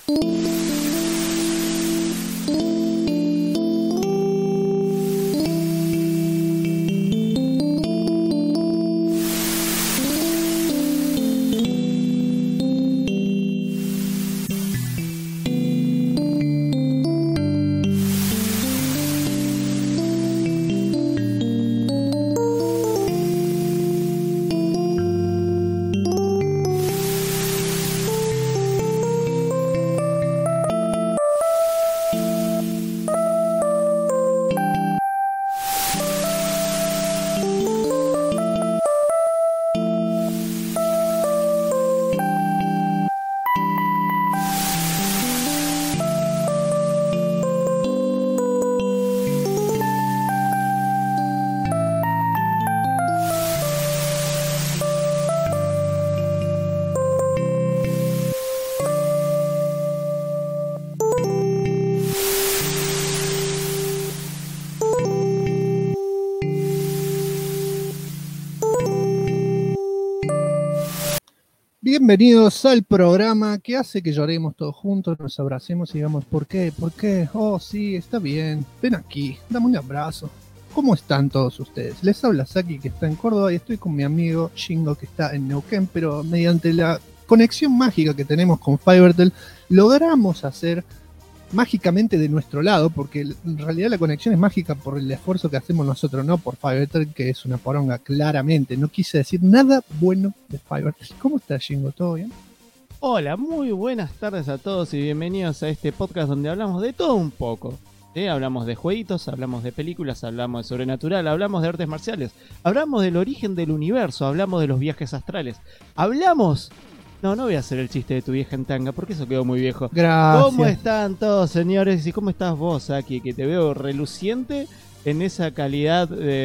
Bienvenidos al programa que hace que lloremos todos juntos, nos abracemos y digamos, ¿por qué? ¿Por qué? Oh, sí, está bien, ven aquí, dame un abrazo. ¿Cómo están todos ustedes? Les habla Saki, que está en Córdoba, y estoy con mi amigo Shingo, que está en Neuquén, pero mediante la conexión mágica que tenemos con Fivertel, logramos hacer mágicamente de nuestro lado, porque en realidad la conexión es mágica por el esfuerzo que hacemos nosotros, no por Fivertel, que es una poronga, claramente. No quise decir nada bueno de Fivertel. ¿Cómo estás, Shingo? ¿Todo bien? Hola, muy buenas tardes a todos y bienvenidos a este podcast donde hablamos de todo un poco. Hablamos de jueguitos, hablamos de películas, hablamos de sobrenatural, hablamos de artes marciales, hablamos del origen del universo, hablamos de los viajes astrales, hablamos... No voy a hacer el chiste de tu vieja en tanga, porque eso quedó muy viejo. Gracias. ¿Cómo están todos, señores? ¿Y cómo estás vos, Aki? Que te veo reluciente en esa calidad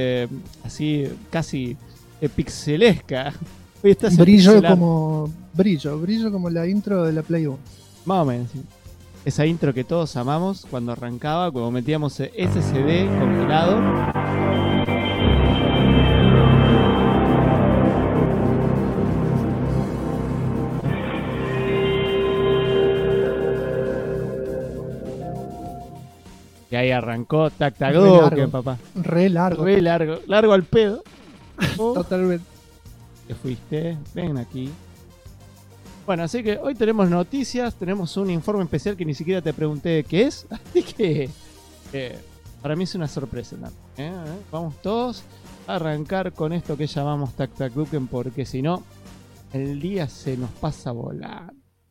así, casi pixelesca. Brillo como la intro de la Play 1. Más o menos, sí. Esa intro que todos amamos cuando arrancaba, cuando metíamos SSD congelado. Y ahí arrancó tac tac papá. Re largo al pedo. Totalmente. Te fuiste, ven aquí. Bueno, así que hoy tenemos noticias, tenemos un informe especial que ni siquiera te pregunté qué es, así que para mí es una sorpresa, ¿no? Vamos todos a arrancar con esto que llamamos tac tac duken, porque si no, el día se nos pasa volando.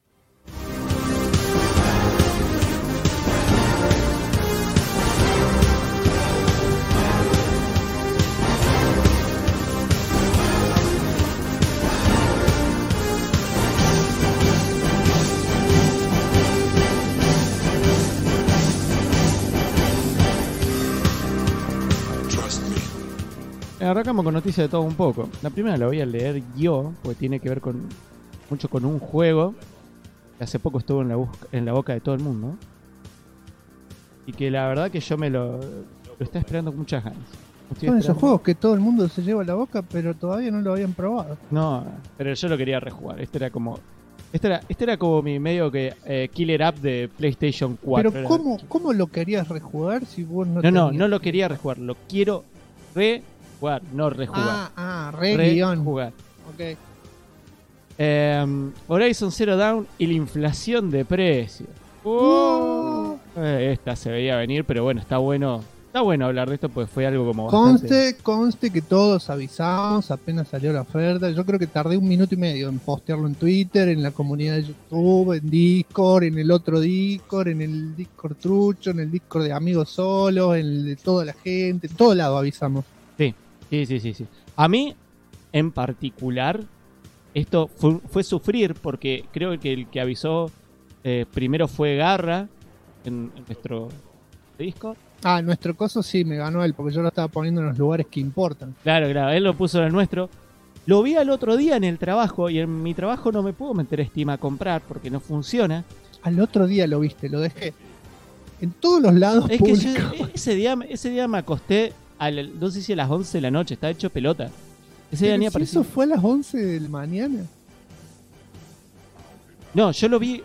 Arrancamos con noticias de todo un poco. La primera la voy a leer yo, porque tiene que ver mucho con un juego que hace poco estuvo en la boca de todo el mundo. Y que la verdad que yo me lo está esperando con muchas ganas. Son esos juegos que todo el mundo se lleva a la boca, pero todavía no lo habían probado. No, pero yo lo quería rejugar. Este era como mi medio que killer app de PlayStation 4. Pero ¿cómo lo querías rejugar si vos no tenías? No lo quería rejugar. Lo quiero rejugar, no rejugar. Rejugar. Ok. Horizon Zero Dawn y la inflación de precios. Esta se veía venir, pero bueno, está bueno hablar de esto, pues fue algo como Conste que todos avisamos apenas salió la oferta. Yo creo que tardé 1 minuto y medio en postearlo en Twitter, en la comunidad de YouTube, en Discord, en el otro Discord, en el Discord trucho, en el Discord de amigos solos, en el de toda la gente, en todo lado avisamos. Sí. A mí, en particular, esto fue sufrir, porque creo que el que avisó primero fue Garra en nuestro Discord. Nuestro coso sí, me ganó él, porque yo lo estaba poniendo en los lugares que importan. Claro, él lo puso en el nuestro. Lo vi al otro día en el trabajo, y en mi trabajo no me puedo meter Steam a comprar porque no funciona. Al otro día lo viste, lo dejé en todos los lados públicos. Que yo, ese día me acosté no sé si a las 11 de la noche, estaba hecho pelota. Ese día ni apareció. ¿Eso fue a las 11 de la mañana? No, yo lo vi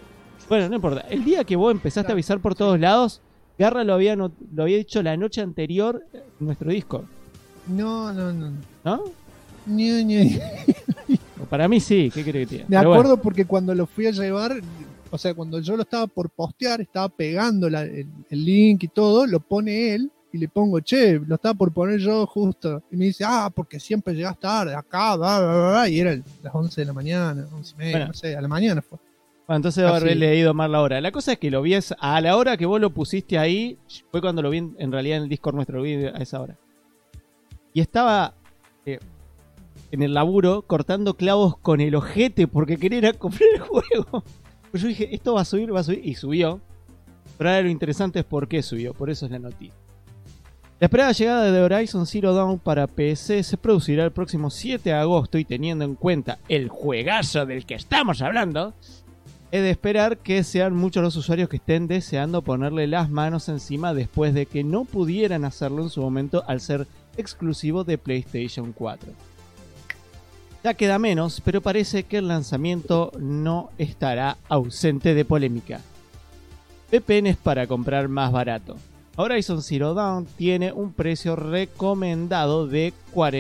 Bueno, no importa. El día que vos empezaste a avisar por todos lados, Garra lo había dicho la noche anterior en nuestro Discord. No. ¿No? Ñe. Para mí sí, ¿qué crees que tiene? Me acuerdo porque cuando lo fui a llevar, o sea, cuando yo lo estaba por postear, estaba pegando el link y todo, lo pone él y le pongo, che, lo estaba por poner yo justo. Y me dice, porque siempre llegas tarde, acá, y era las 11 de la mañana, 11:30, bueno, no sé, a la mañana fue. Bueno, entonces debo haber leído mal la hora. La cosa es que lo vi a la hora que vos lo pusiste ahí, fue cuando lo vi en realidad en el Discord nuestro, lo vi a esa hora. Y estaba en el laburo cortando clavos con el ojete porque quería ir a comprar el juego. Pues yo dije, esto va a subir, y subió. Pero ahora lo interesante es por qué subió, por eso es la noticia. La esperada llegada de Horizon Zero Dawn para PC se producirá el próximo 7 de agosto y teniendo en cuenta el juegazo del que estamos hablando, es de esperar que sean muchos los usuarios que estén deseando ponerle las manos encima después de que no pudieran hacerlo en su momento al ser exclusivo de PlayStation 4. Ya queda menos, pero parece que el lanzamiento no estará ausente de polémica. VPNs para comprar más barato. Horizon Zero Dawn tiene un precio recomendado de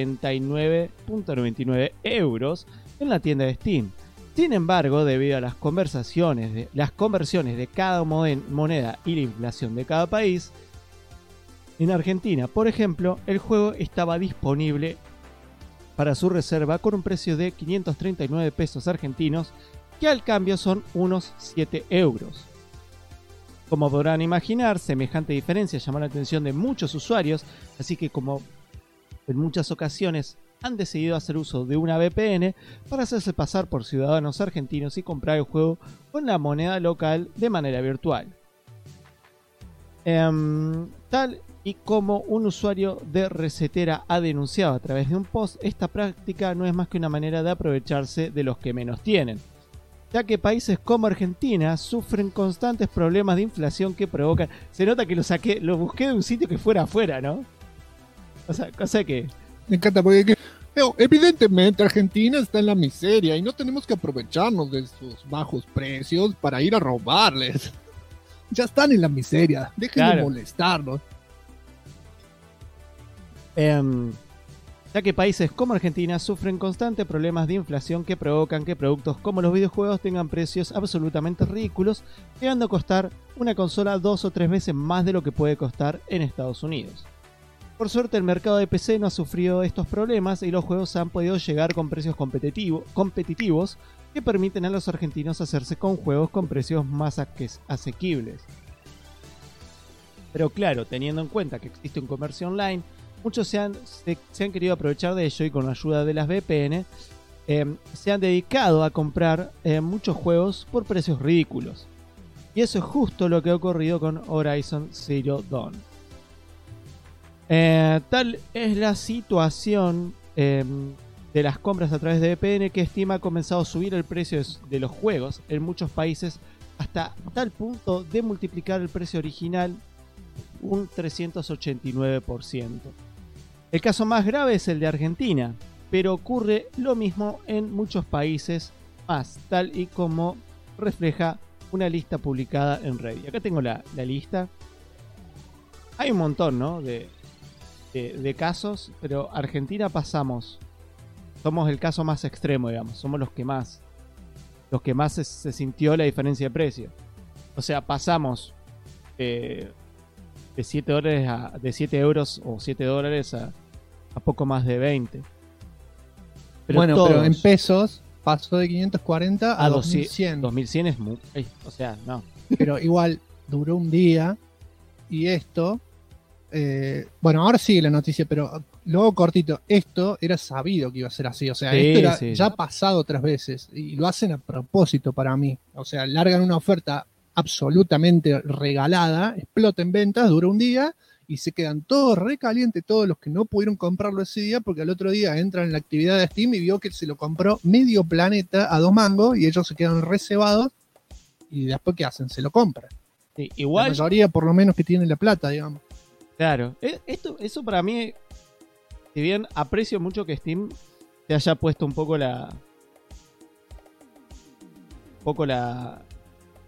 49.99 euros en la tienda de Steam. Sin embargo, debido a las conversiones de cada moneda y la inflación de cada país, en Argentina, por ejemplo, el juego estaba disponible para su reserva con un precio de 539 pesos argentinos, que al cambio son unos 7 euros. Como podrán imaginar, semejante diferencia llamó la atención de muchos usuarios, así que como en muchas ocasiones han decidido hacer uso de una VPN para hacerse pasar por ciudadanos argentinos y comprar el juego con la moneda local de manera virtual. Tal y como un usuario de Resetera ha denunciado a través de un post, esta práctica no es más que una manera de aprovecharse de los que menos tienen, ya que países como Argentina sufren constantes problemas de inflación que provocan... Se nota que lo busqué de un sitio que fuera afuera, ¿no? O sea, cosa que... Me encanta porque evidentemente Argentina está en la miseria y no tenemos que aprovecharnos de sus bajos precios para ir a robarles. Ya están en la miseria, dejen de molestarnos. Ya que países como Argentina sufren constantes problemas de inflación que provocan que productos como los videojuegos tengan precios absolutamente ridículos, llegando a costar una consola 2 o 3 veces más de lo que puede costar en Estados Unidos. Por suerte el mercado de PC no ha sufrido estos problemas y los juegos han podido llegar con precios competitivos que permiten a los argentinos hacerse con juegos con precios más asequibles. Pero claro, teniendo en cuenta que existe un comercio online, muchos se han querido aprovechar de ello y con la ayuda de las VPN se han dedicado a comprar muchos juegos por precios ridículos. Y eso es justo lo que ha ocurrido con Horizon Zero Dawn. Tal es la situación de las compras a través de VPN que Steam ha comenzado a subir el precio de los juegos en muchos países hasta tal punto de multiplicar el precio original un 389%. El caso más grave es el de Argentina, pero ocurre lo mismo en muchos países más, tal y como refleja una lista publicada en Reddit. Acá tengo la lista. Hay un montón, ¿no? de casos, pero Argentina somos el caso más extremo, digamos, somos los que más se sintió la diferencia de precio. O sea, pasamos de 7 dólares de 7 euros o 7 dólares a poco más de 20. Pero en pesos pasó de 540 a 2100. 2100 es muy... o sea, no. Pero igual duró un día y esto... bueno, ahora sigue la noticia, pero luego cortito, esto era sabido que iba a ser así, o sea, esto era ya pasado otras veces y lo hacen a propósito para mí, o sea, largan una oferta absolutamente regalada, explota en ventas, dura un día y se quedan todos recalientes, todos los que no pudieron comprarlo ese día, porque al otro día entran en la actividad de Steam y vio que se lo compró medio planeta a 2 mangos y ellos se quedan reservados y después ¿qué hacen? Se lo compran. Sí, igual la mayoría por lo menos que tiene la plata, digamos. Claro, eso para mí, si bien aprecio mucho que Steam te haya puesto un poco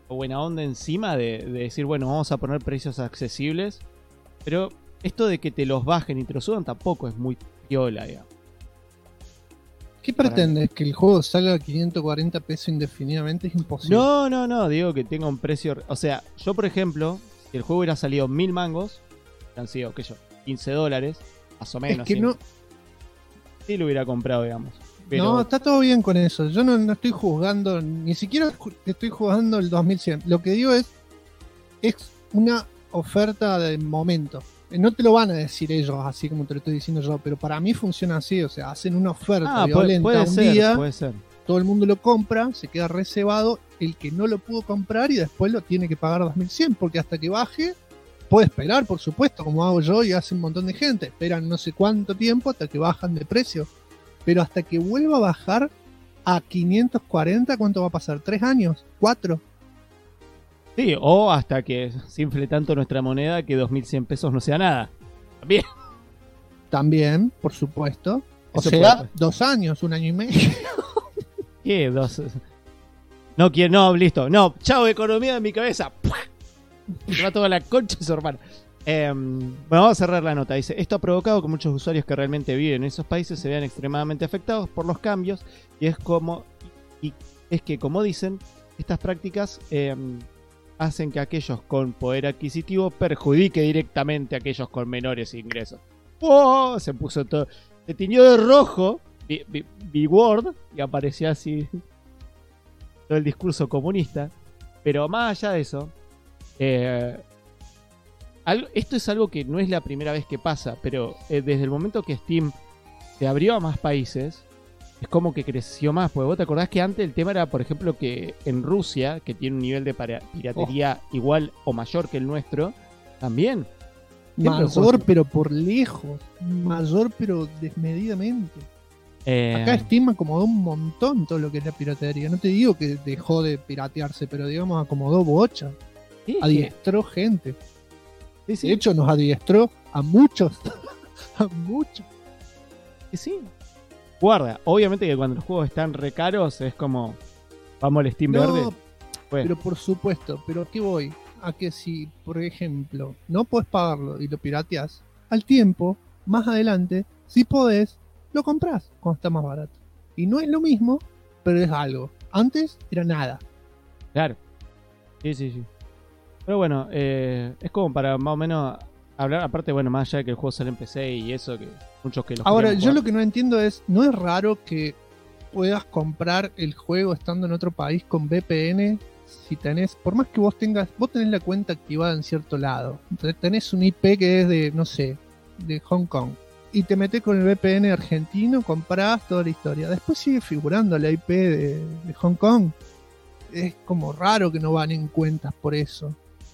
buena onda encima de decir, bueno, vamos a poner precios accesibles. Pero esto de que te los bajen y te los suban tampoco es muy piola, digamos. ¿Qué pretendes? ¿Que el juego salga a 540 pesos indefinidamente? Es imposible. No, digo que tenga un precio... O sea, yo por ejemplo, si el juego hubiera salido 1000 mangos, han sido, qué sé yo, $15, más o menos. Es que no... Sí lo hubiera comprado, digamos. Pero... No, está todo bien con eso. Yo no estoy juzgando, ni siquiera estoy juzgando el 2100. Lo que digo es una oferta de momento. No te lo van a decir ellos así como te lo estoy diciendo yo, pero para mí funciona así. O sea, hacen una oferta violenta puede un ser, día, puede ser. todo el mundo lo compra, se queda reservado el que no lo pudo comprar y después lo tiene que pagar 2100, porque hasta que baje puede esperar, por supuesto, como hago yo y hace un montón de gente. Esperan no sé cuánto tiempo hasta que bajan de precio. Pero hasta que vuelva a bajar a 540, ¿cuánto va a pasar? ¿3 años? ¿4? Sí, o hasta que se infle tanto nuestra moneda que 2100 pesos no sea nada. También. También, por supuesto. O Eso sea, puede. 2 años, 1 año y medio. ¿Qué? No quiero, no, listo. No, chao, economía de mi cabeza. Se va toda la concha de su hermana. Bueno, vamos a cerrar la nota. Dice, esto ha provocado que muchos usuarios que realmente viven en esos países se vean extremadamente afectados por los cambios y es que, como dicen, estas prácticas hacen que aquellos con poder adquisitivo perjudique directamente a aquellos con menores ingresos. ¡Oh! Se puso todo, se tiñó de rojo B-Word y aparecía así todo el discurso comunista. Pero más allá de eso, esto es algo que no es la primera vez que pasa, pero desde el momento que Steam se abrió a más países, es como que creció más. Porque vos te acordás que antes el tema era, por ejemplo, que en Rusia, que tiene un nivel de piratería igual o mayor que el nuestro, también. Mayor, pero por lejos. Mayor, pero desmedidamente. Acá Steam acomodó un montón todo lo que es la piratería. No te digo que dejó de piratearse, pero digamos acomodó bocha. Sí, adiestró gente. Sí. De hecho, nos adiestró a muchos. A muchos. Sí. Guarda, obviamente que cuando los juegos están re caros es como, vamos al Steam verde. Pues. Pero por supuesto, pero ¿a qué voy? A que si, por ejemplo, no podés pagarlo y lo pirateás, al tiempo, más adelante, si podés, lo comprás cuando está más barato. Y no es lo mismo, pero es algo. Antes era nada. Claro. Sí. Pero bueno, es como para más o menos hablar, aparte, bueno, más allá de que el juego sale en PC y eso, que muchos que lo ahora, yo lo que no entiendo es, ¿no es raro que puedas comprar el juego estando en otro país con VPN? Si tenés, por más que vos tenés la cuenta activada en cierto lado, tenés un IP que es de, no sé, de Hong Kong, y te metés con el VPN argentino, comprás toda la historia, después sigue figurando la IP de Hong Kong. Es como raro que no van en cuentas por eso.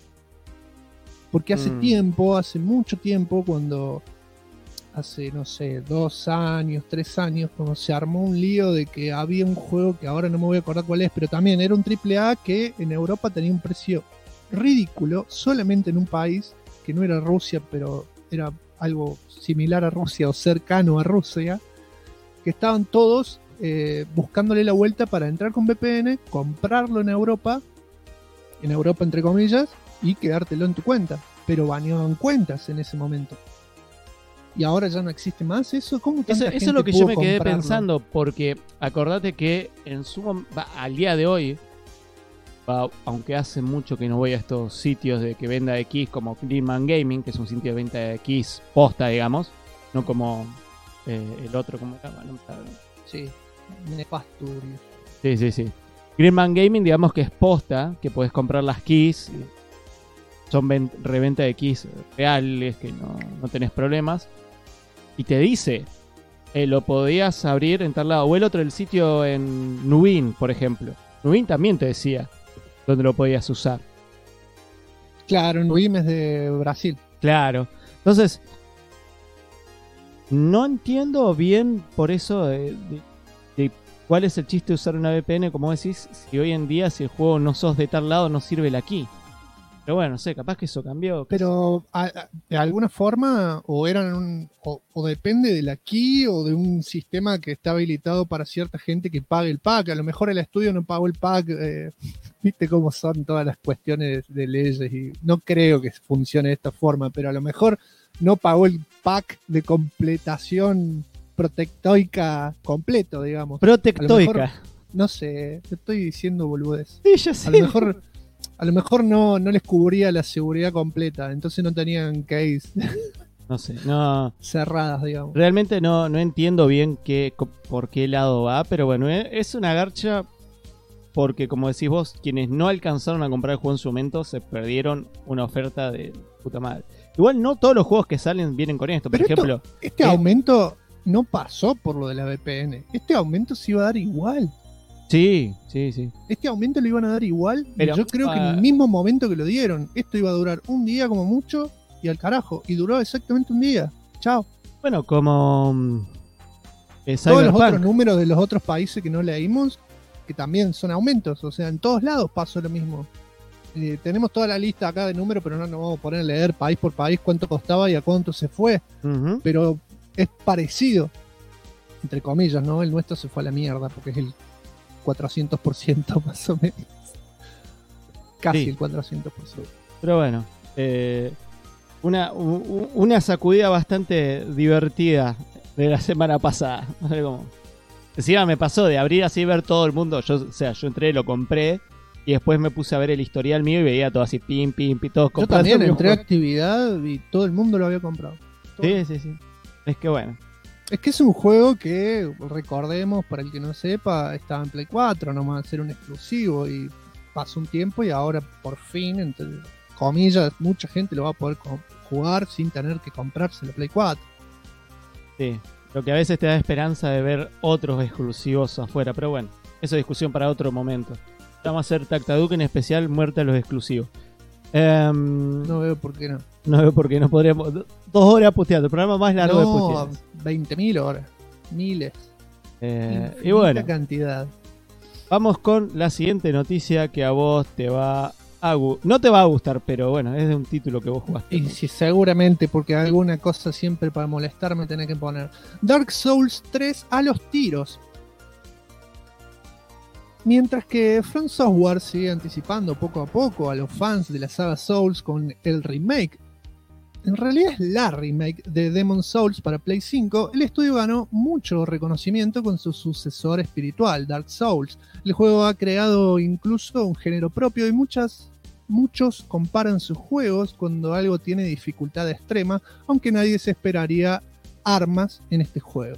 Porque hace tiempo, hace mucho tiempo, cuando hace, no sé, 2 años, 3 años, cuando se armó un lío de que había un juego que ahora no me voy a acordar cuál es, pero también era un AAA que en Europa tenía un precio ridículo, solamente en un país que no era Rusia, pero era algo similar a Rusia o cercano a Rusia, que estaban todos buscándole la vuelta para entrar con VPN, comprarlo en Europa entre comillas, y quedártelo en tu cuenta, pero baneaban cuentas en ese momento. Y ahora ya no existe más eso. ¿Cómo eso es lo que yo me quedé pensando, porque acordate que al día de hoy, aunque hace mucho que no voy a estos sitios de que venda X como Greenman Gaming, que es un sitio de venta de X posta, digamos, no como el otro, como sí, Nefasturio. Sí. Greenman Gaming, digamos que es posta, que puedes comprar las keys, son reventa de keys reales, que no tenés problemas. Y te dice, lo podías abrir en tal lado. O el otro, el sitio en Nubin, por ejemplo. Nubin también te decía dónde lo podías usar. Claro, Nubin es de Brasil. Claro. Entonces, no entiendo bien por eso de cuál es el chiste de usar una VPN, como decís, si hoy en día, si el juego no sos de tal lado, no sirve la key. Pero bueno, no sé, capaz que eso cambió. Pero de alguna forma, o eran o depende de la key o de un sistema que está habilitado para cierta gente que pague el pack. A lo mejor el estudio no pagó el pack. Viste cómo son todas las cuestiones de leyes y no creo que funcione de esta forma, pero a lo mejor no pagó el pack de completación protectoica completo, digamos. Protectoica. A lo mejor, no sé, te estoy diciendo boludez. Sí, ya sé. A lo mejor no les cubría la seguridad completa, entonces no tenían case No sé, no. cerradas, digamos. Realmente no entiendo bien por qué lado va, pero bueno, es una garcha porque, como decís vos, quienes no alcanzaron a comprar el juego en su momento se perdieron una oferta de puta madre. Igual no todos los juegos que salen vienen con esto, por Pero ejemplo. Este aumento no pasó por lo de la VPN. Este aumento se iba a dar igual. Sí. Este aumento lo iban a dar igual. Pero, yo creo que en el mismo momento que lo dieron, esto iba a durar un día como mucho y al carajo. Y duró exactamente un día. Chao. Bueno, como Todos los Cyberpunk. otros números de los otros países que no leímos, que también son aumentos. O sea, en todos lados pasó lo mismo. Tenemos toda la lista acá de números, pero no nos vamos a poner a leer país por país cuánto costaba y a cuánto se fue. Uh-huh. Pero es parecido, entre comillas, ¿no? El nuestro se fue a la mierda porque es el 400% más o menos. Casi Sí. el 400%. Pero bueno, una sacudida bastante divertida de la semana pasada. No sé cómo. Encima me pasó de abrir así y ver todo el mundo. Yo entré, lo compré y después me puse a ver el historial mío y veía todo así, pim, todos Yo comprando. también entré a actividad y todo el mundo lo había comprado. Sí. Es que bueno. Es que es un juego que, recordemos, para el que no sepa, estaba en Play 4, nomás era un exclusivo y pasó un tiempo y ahora por fin, entre comillas, mucha gente lo va a poder jugar sin tener que comprarse la Play 4. Sí. Lo que a veces te da esperanza de ver otros exclusivos afuera. Pero bueno, eso es discusión para otro momento. Vamos a hacer Tactaduke en especial, muerte a los exclusivos. No veo por qué no. No veo por qué no podríamos. 2 horas puteando, el programa más largo de puteadas. 20.000 horas. Miles. Y bueno, cantidad. vamos con la siguiente noticia que a vos te va a no te va a gustar, pero bueno, es de un título que vos jugaste. Y si seguramente, porque alguna cosa siempre para molestarme tenés que poner. Dark Souls 3 a los tiros. Mientras que From Software sigue anticipando poco a poco a los fans de la saga Souls con el remake. En realidad es la remake de Demon's Souls para Play 5. El estudio ganó mucho reconocimiento con su sucesor espiritual, Dark Souls. El juego ha creado incluso un género propio y muchos comparan sus juegos cuando algo tiene dificultad extrema, aunque nadie se esperaría armas en este juego.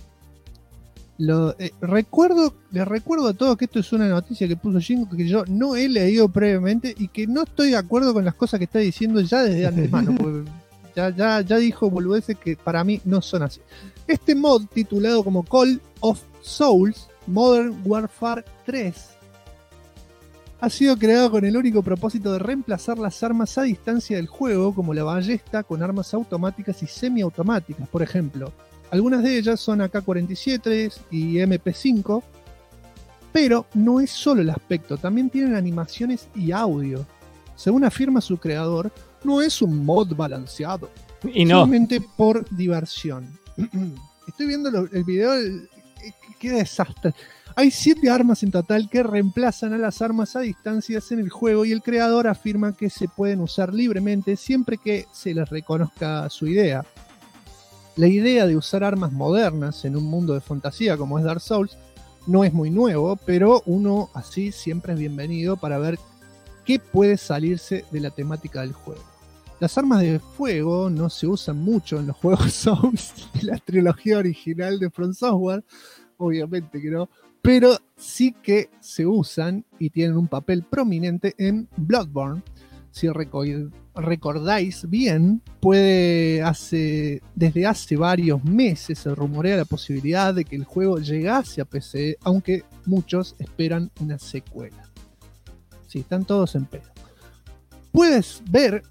Les recuerdo a todos que esto es una noticia que puso Jingo que yo no he leído previamente y que no estoy de acuerdo con las cosas que está diciendo ya desde antemano, porque ya dijo boludeces que para mí no son así. Este mod titulado como Call of Souls Modern Warfare 3 ha sido creado con el único propósito de reemplazar las armas a distancia del juego, como la ballesta, con armas automáticas y semiautomáticas, por ejemplo. Algunas de ellas son AK-47 y MP5, pero no es solo el aspecto, también tienen animaciones y audio. Según afirma su creador, no es un mod balanceado, Y no. solamente por diversión. Estoy viendo el video, qué desastre. Hay 7 armas en total que reemplazan a las armas a distancias en el juego y el creador afirma que se pueden usar libremente siempre que se les reconozca su idea. La idea de usar armas modernas en un mundo de fantasía como es Dark Souls no es muy nuevo, pero uno así siempre es bienvenido para ver qué puede salirse de la temática del juego. Las armas de fuego no se usan mucho en los juegos Souls de la trilogía original de From Software, obviamente que no, pero sí que se usan y tienen un papel prominente en Bloodborne. Si recordáis bien, desde hace varios meses se rumorea la posibilidad de que el juego llegase a PC, aunque muchos esperan una secuela. Sí, están todos en pedo. Puedes ver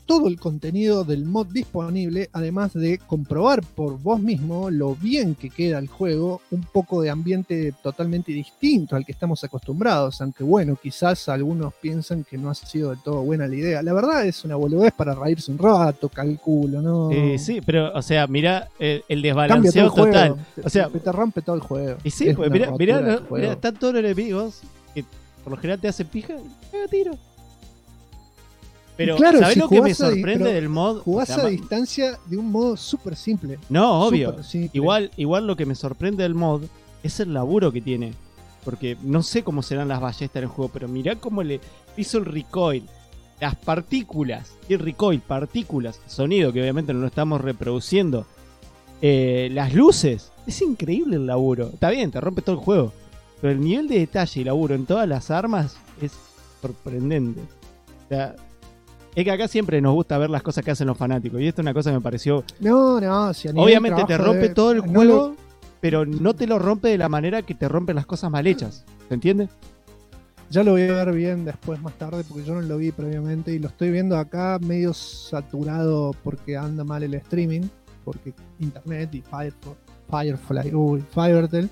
todo el contenido del mod disponible, además de comprobar por vos mismo lo bien que queda el juego, un poco de ambiente totalmente distinto al que estamos acostumbrados, aunque bueno, quizás algunos piensan que no ha sido del todo buena la idea. La verdad es una boludez para reírse un rato, calculo, ¿no? Sí, pero, o sea, mirá el Cambia todo desbalanceo el juego, total. O sea, te rompe todo el juego. y sí, Es pues una mirá, rotura del mirá, juego. están todos los enemigos que por lo general te hacen pija y pega tiro. Pero, Claro, ¿sabés si lo que me jugás a- sorprende pero del mod? Jugás O sea, a distancia de un modo súper simple. no, obvio. Súper simple. Igual lo que me sorprende del mod es el laburo que tiene. Porque no sé cómo serán las ballestas en el juego, pero mirá cómo le hizo el recoil. Las partículas, y el recoil, partículas, sonido que obviamente no lo estamos reproduciendo. Las luces, es increíble el laburo. Está bien, te rompe todo el juego. Pero el nivel de detalle y laburo en todas las armas es sorprendente. O sea, es que acá siempre nos gusta ver las cosas que hacen los fanáticos. Y esto es una cosa que me pareció. No, si a nivel Obviamente te trabajo rompe de- todo el no juego, lo- pero no te lo rompe de la manera que te rompen las cosas mal hechas. ¿Se entiende? Ya lo voy a ver bien después, más tarde, porque yo no lo vi previamente y lo estoy viendo acá medio saturado porque anda mal el streaming, porque internet y Fivertel.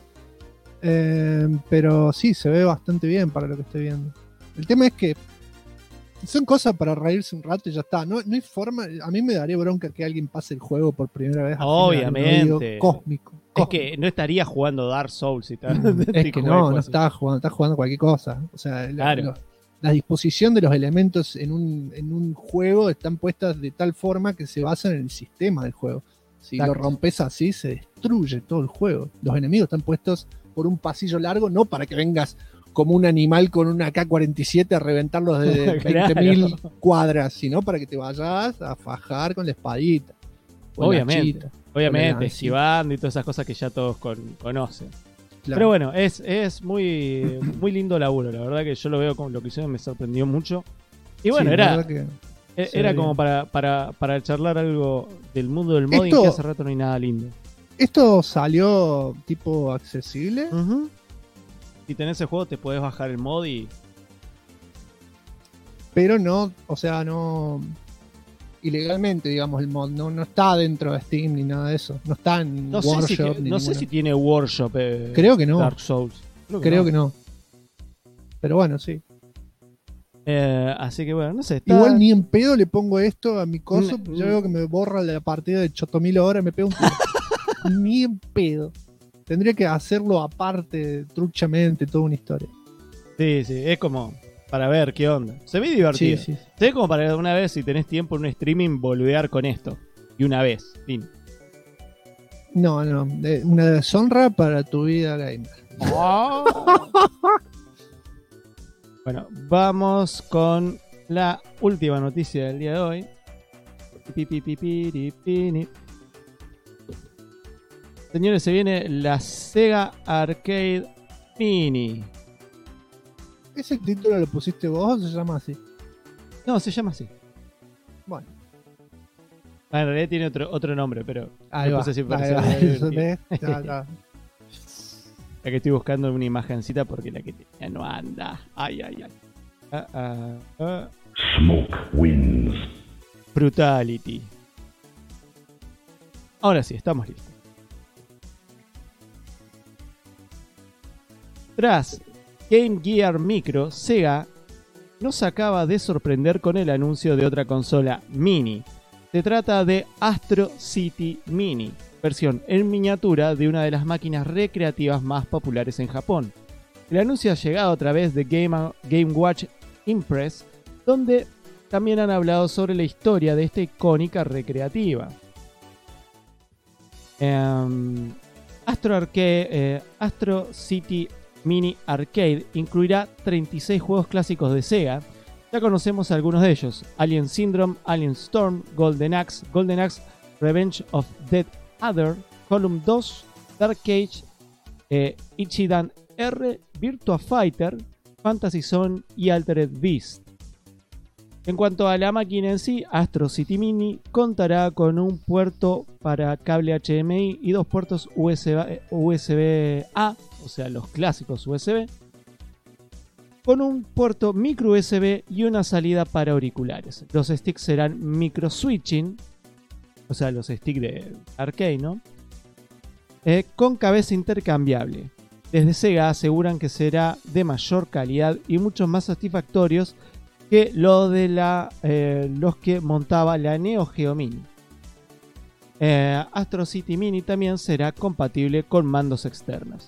Pero sí, se ve bastante bien para lo que estoy viendo. El tema es que son cosas para reírse un rato y ya está. No hay forma. A mí me daría bronca que alguien pase el juego por primera vez. Obviamente. Cósmico. Es que no estaría jugando Dark Souls y tal. Es que no está jugando cualquier cosa. O sea, Claro. la disposición de los elementos en un juego están puestas de tal forma que se basan en el sistema del juego. Si Exacto. lo rompes así, se destruye todo el juego. Los enemigos están puestos por un pasillo largo, no para que vengas como un animal con una AK-47 a reventarlos de Claro. 20.000 cuadras, sino para que te vayas a fajar con la espadita. o la Obviamente. hachita. Obviamente, Con el esquivando y todas esas cosas que ya todos conocen. Claro. Pero bueno, es muy, muy lindo laburo. La verdad que yo lo veo como lo que hicieron, me sorprendió mucho. Y bueno, Sí, la era, verdad que se era ve como bien. para charlar algo del mundo del modding, Esto- que hace rato no hay nada lindo. ¿Esto salió tipo accesible? Ujú. Si tenés el juego, te podés bajar el mod y. Pero no, o sea, no ilegalmente, digamos, el mod no está dentro de Steam ni nada de eso. No está en No sé, Workshop ni no sé ninguna. si tiene Workshop. Creo que no. Dark Souls. Creo que no. Pero bueno, sí. Así que bueno, no sé. Está... Igual ni en pedo le pongo esto a mi coso. Mm, Yo veo que me borra la partida de Chotomil horas, me pego un tiro. Ni en pedo. Tendría que hacerlo aparte, truchamente, toda una historia. Sí, es como para ver qué onda. Se ve divertido. Sí. Se ve como para una vez, si tenés tiempo en un streaming, volver con esto. Y una vez, fin. No, una deshonra para tu vida gamer. Bueno, vamos con la última noticia del día de hoy. Señores, se viene la Sega Arcade Mini. ¿Ese título lo pusiste vos o se llama así? No, se llama así. Bueno, En realidad tiene otro nombre, pero ahí me va. puse así para Ahí va. hacer Eso divertido. ves, ya. La que estoy buscando una imagencita porque la que tenía no anda. Ay. Smoke wins. Brutality. Ahora sí, estamos listos. Tras Game Gear Micro, Sega nos acaba de sorprender con el anuncio de otra consola mini. Se trata de Astro City Mini, versión en miniatura de una de las máquinas recreativas más populares en Japón. El anuncio ha llegado a través de Game Watch Impress, donde también han hablado sobre la historia de esta icónica recreativa. Astro City Mini Arcade incluirá 36 juegos clásicos de Sega. Ya conocemos algunos de ellos: Alien Syndrome, Alien Storm, Golden Axe, Revenge of Dead Other, Column 2, Dark Age, Ichidan R, Virtua Fighter, Fantasy Zone y Altered Beast. En cuanto a la máquina en sí, Astro City Mini contará con un puerto para cable HDMI y dos puertos USB-A, o sea, los clásicos USB. con un puerto micro USB y una salida para auriculares. Los sticks serán micro switching, o sea, los sticks de arcade, ¿no? Con cabeza intercambiable. Desde Sega aseguran que será de mayor calidad y mucho más satisfactorios que los que montaba la Neo Geo Mini. Astro City Mini también será compatible con mandos externos.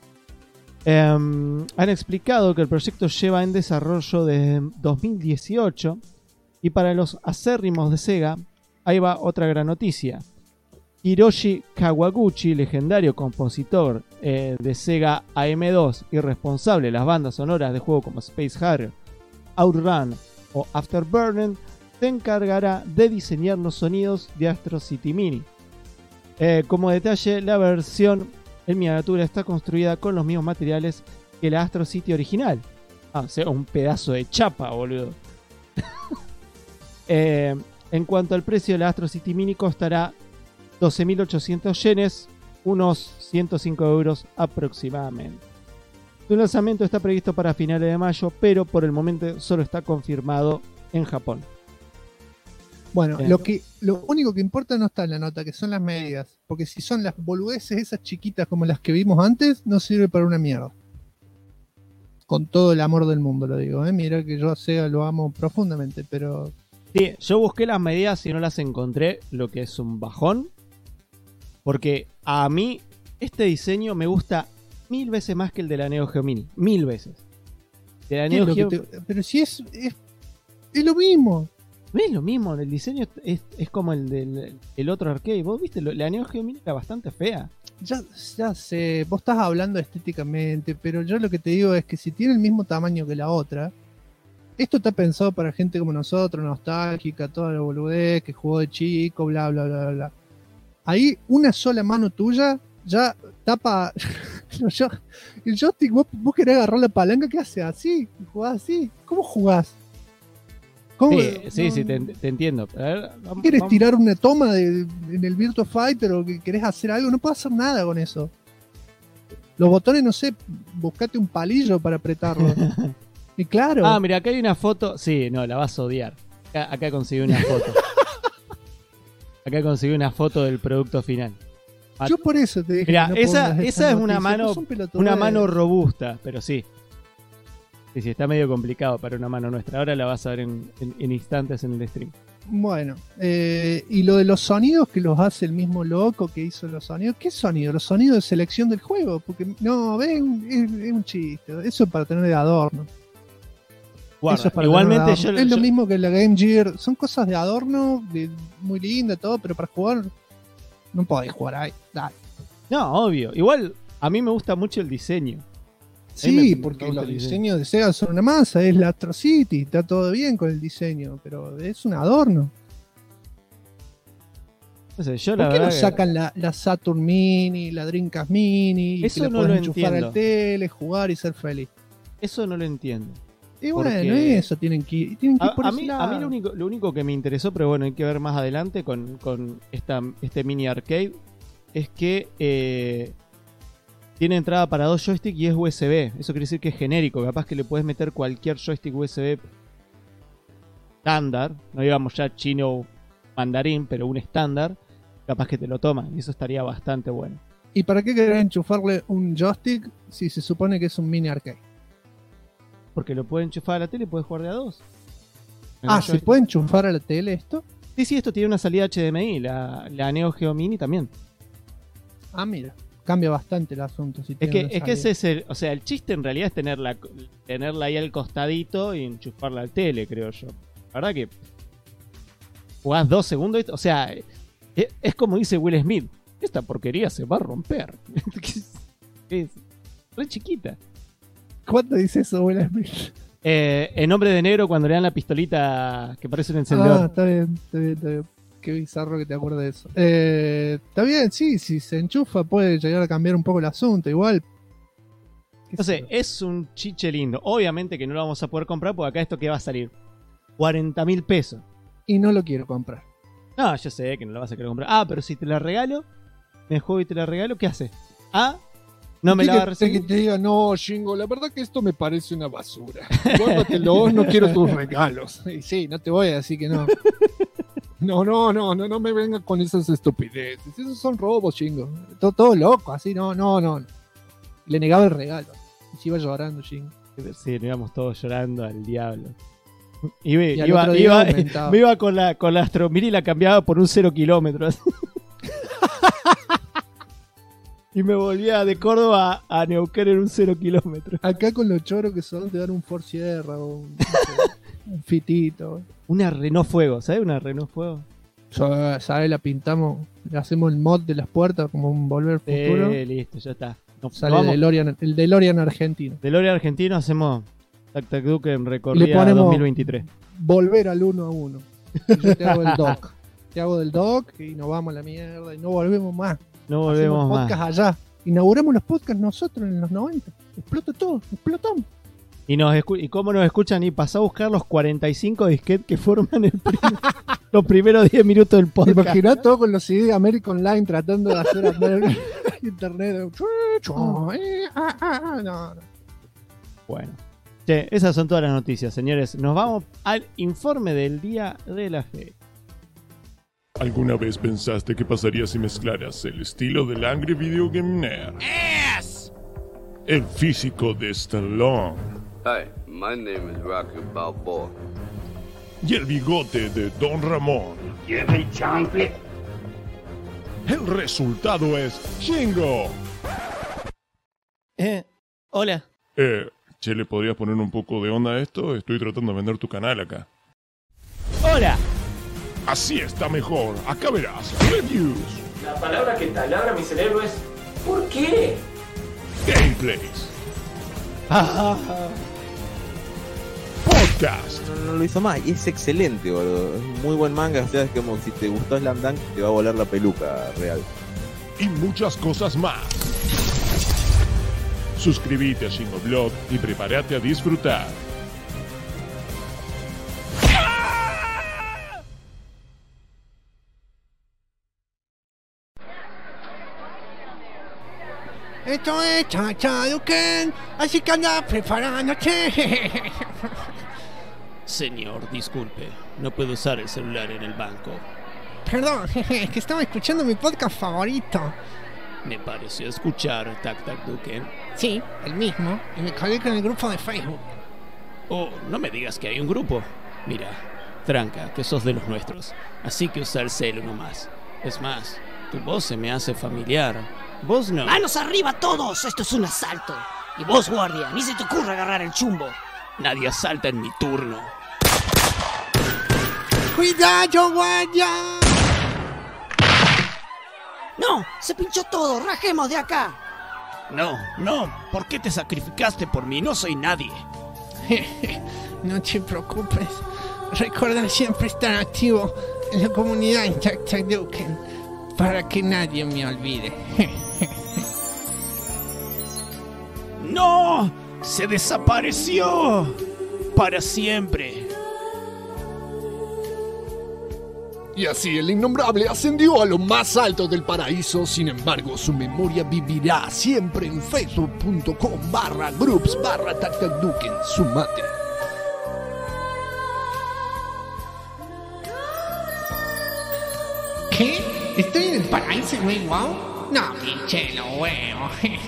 Han explicado que el proyecto lleva en desarrollo desde 2018 y para los acérrimos de Sega, ahí va otra gran noticia. Hiroshi Kawaguchi, legendario compositor de Sega AM2 y responsable de las bandas sonoras de juegos como Space Harrier, OutRun o Afterburner, se encargará de diseñar los sonidos de Astro City Mini. Como detalle, la versión en miniatura está construida con los mismos materiales que la Astro City original. O sea, un pedazo de chapa, boludo. En cuanto al precio, la Astro City Mini costará 12.800 yenes, unos 105 euros aproximadamente. Su lanzamiento está previsto para finales de mayo, pero por el momento solo está confirmado en Japón. Bueno, lo único que importa no está en la nota, que son las medidas. Porque si son las boludeces esas chiquitas como las que vimos antes, no sirve para una mierda. Con todo el amor del mundo lo digo, Mira que yo a Sega lo amo profundamente, pero... Sí, yo busqué las medidas y no las encontré, lo que es un bajón. Porque a mí este diseño me gusta 1000 veces más que el de la Neo Geo Mini. 1000 veces. De la Neo Geo... Pero si es lo mismo. No es lo mismo, el diseño es como el del otro arcade. ¿Vos viste? La Neo Geo Mini era bastante fea. Ya sé, vos estás hablando estéticamente, pero yo lo que te digo es que si tiene el mismo tamaño que la otra, esto está pensado para gente como nosotros, nostálgica, toda la boludez, que jugó de chico, bla, bla, bla, bla. Ahí una sola mano tuya ya tapa el joystick. Vos querés agarrar la palanca, ¿qué haces? ¿Así? ¿Jugás así? ¿Cómo jugás? ¿Cómo? Sí, te entiendo. A ver, ¿Quieres tirar una toma en el Virtua Fighter o que querés hacer algo? No puedo hacer nada con eso. Los botones, no sé, buscate un palillo para apretarlo. Y claro. Ah, mira, acá hay una foto. Sí, no, la vas a odiar. Acá conseguí una foto. Acá conseguí una foto del producto final. Yo por eso te dije. Mira, no esa es una mano de... robusta, pero sí. Sí, está medio complicado para una mano nuestra. Ahora la vas a ver en instantes en el stream. Bueno, y lo de los sonidos que los hace el mismo loco que hizo los sonidos. ¿Qué sonido? Los sonidos de selección del juego. Porque no, ven, es un chiste. Eso es para tener de adorno. Guarda, eso es para igualmente tener de adorno. Es lo mismo que la Game Gear. Son cosas de adorno, muy linda todo, pero para jugar no podés jugar ahí. Dale. No, obvio. Igual a mí me gusta mucho el diseño. Sí, porque los diseños de Sega son una masa, es la Astro City, está todo bien con el diseño, pero es un adorno. No sé, ¿Por qué no sacan la Saturn Mini, la Dreamcast Mini, eso y que no la lo puedes enchufar entiendo. al tele, jugar y ser feliz? Eso no lo entiendo. Y bueno, porque eso tienen que ir por a ese mí lado. lo único que me interesó, pero bueno, hay que ver más adelante con este mini arcade, es que tiene entrada para 2 joysticks y es USB. Eso quiere decir que es genérico. Capaz que le puedes meter cualquier joystick USB estándar, no digamos ya chino mandarín, pero un estándar, capaz que te lo toma. Y eso estaría bastante bueno. ¿Y para qué querés enchufarle un joystick si se supone que es un mini arcade? Porque lo puede enchufar a la tele y puedes jugar de a 2. ¿Se puede enchufar a la tele esto? Sí, esto tiene una salida HDMI. La Neo Geo Mini también. Ah, mira. Cambia bastante el asunto. Si es que ese es el chiste en realidad es tenerla ahí al costadito y enchufarla al tele, creo yo. La verdad que jugás 2 segundos, o sea, es como dice Will Smith, esta porquería se va a romper. Es re chiquita. ¿Cuándo dice eso Will Smith? En Hombre de Negro, cuando le dan la pistolita que parece un encendedor. Ah, está bien. Qué bizarro que te acuerdes de eso. Está bien, sí, si se enchufa puede llegar a cambiar un poco el asunto, igual. No sé, es un chiche lindo. Obviamente que no lo vamos a poder comprar porque acá esto que va a salir 40.000 pesos. Y no lo quiero comprar. No, yo sé que no lo vas a querer comprar. Ah, pero si te la regalo, me juego y te la regalo, ¿qué haces? Ah, No me la va a que recibir. te diga, no, Shingo, la verdad que esto me parece una basura. Guárdatelo, no quiero tus regalos. Y sí, no te voy a decir que no. No me vengas con esas estupideces. Esos son robos, Shingo. Todo loco, así, no. Le negaba el regalo. Y se iba llorando, Shingo. Sí, nos íbamos todos llorando al diablo. Y al otro día aumentaba. Me iba con la Astromir y la cambiaba por un 0 kilómetros. Y me volvía de Córdoba a Neuquén en un 0 kilómetros. Acá con los choros que son te dan un Ford Sierra o un Fitito. Una Renault Fuego, ¿sabes? Una Renault Fuego. ¿Sabes? La pintamos, le hacemos el mod de las puertas como un Volver al Futuro. Listo, ya está. Sale el DeLorean argentino. DeLorean argentino, hacemos Tac Tac Duke en Le recorrida ponemos 2023. Volver al 1 a 1. Yo te hago el doc. Te hago del doc y nos vamos a la mierda y no volvemos más. No volvemos Hacemos más. podcast allá. Inauguramos los podcasts nosotros en los 90. Explota todo, explotamos. ¿Y cómo nos escuchan? Y pasá a buscar los 45 disquetes que forman los primeros 10 minutos del ¿Te podcast. imaginás todo con los CD de American Online tratando de hacer andar internet? No. Bueno. Che, esas son todas las noticias, señores. Nos vamos al informe del día de la fe. ¿Alguna vez pensaste qué pasaría si mezclaras el estilo del Angry Video Game Nerd, el físico de Stallone Hi, my name is Rocky Balboa. y el bigote de Don Ramón? El resultado es Shingo. Hola. Che, ¿le podrías poner un poco de onda a esto? Estoy tratando de vender tu canal acá. Hola. Así está mejor. Acá verás. Reviews, La palabra que taladra mi cerebro es ¿por qué? gameplays, podcast, No lo hizo mal y es excelente, boludo. Es un muy buen manga. O sea, es como si te gustó Slam Dunk, te va a volar la peluca real. y muchas cosas más. Suscríbete a Shingo Blog y prepárate a disfrutar. Esto es Chacha Duken, así que anda preparándote. Señor, disculpe, no puedo usar el celular en el banco. Perdón, es que estaba escuchando mi podcast favorito. Me pareció escuchar Tac Tac Duken. Sí, el mismo, y me colgué con el grupo de Facebook. Oh, no me digas que hay un grupo. Mira, tranca, que sos de los nuestros. Así que usa el celu nomás. Es más, tu voz se me hace familiar. Vos no. ¡Manos arriba todos! ¡Esto es un asalto! Y vos, guardia, ni se te ocurra agarrar el chumbo. Nadie asalta en mi turno. ¡Cuidado, guardia! ¡No! ¡Se pinchó todo! ¡Rajemos de acá! No, no, ¿por qué te sacrificaste por mí? No soy nadie. No te preocupes. Recuerda siempre estar activo en la comunidad en Tac Tac Duken para que nadie me olvide. ¡No! ¡Se desapareció! Para siempre. Y así el innombrable ascendió a lo más alto del paraíso. Sin embargo, su memoria vivirá siempre en facebook.com/groups/TacTacDuken. Sumate. ¿Qué? ¿Estoy en el paraíso, güey? ¿Wow? No, pinche lo huevo.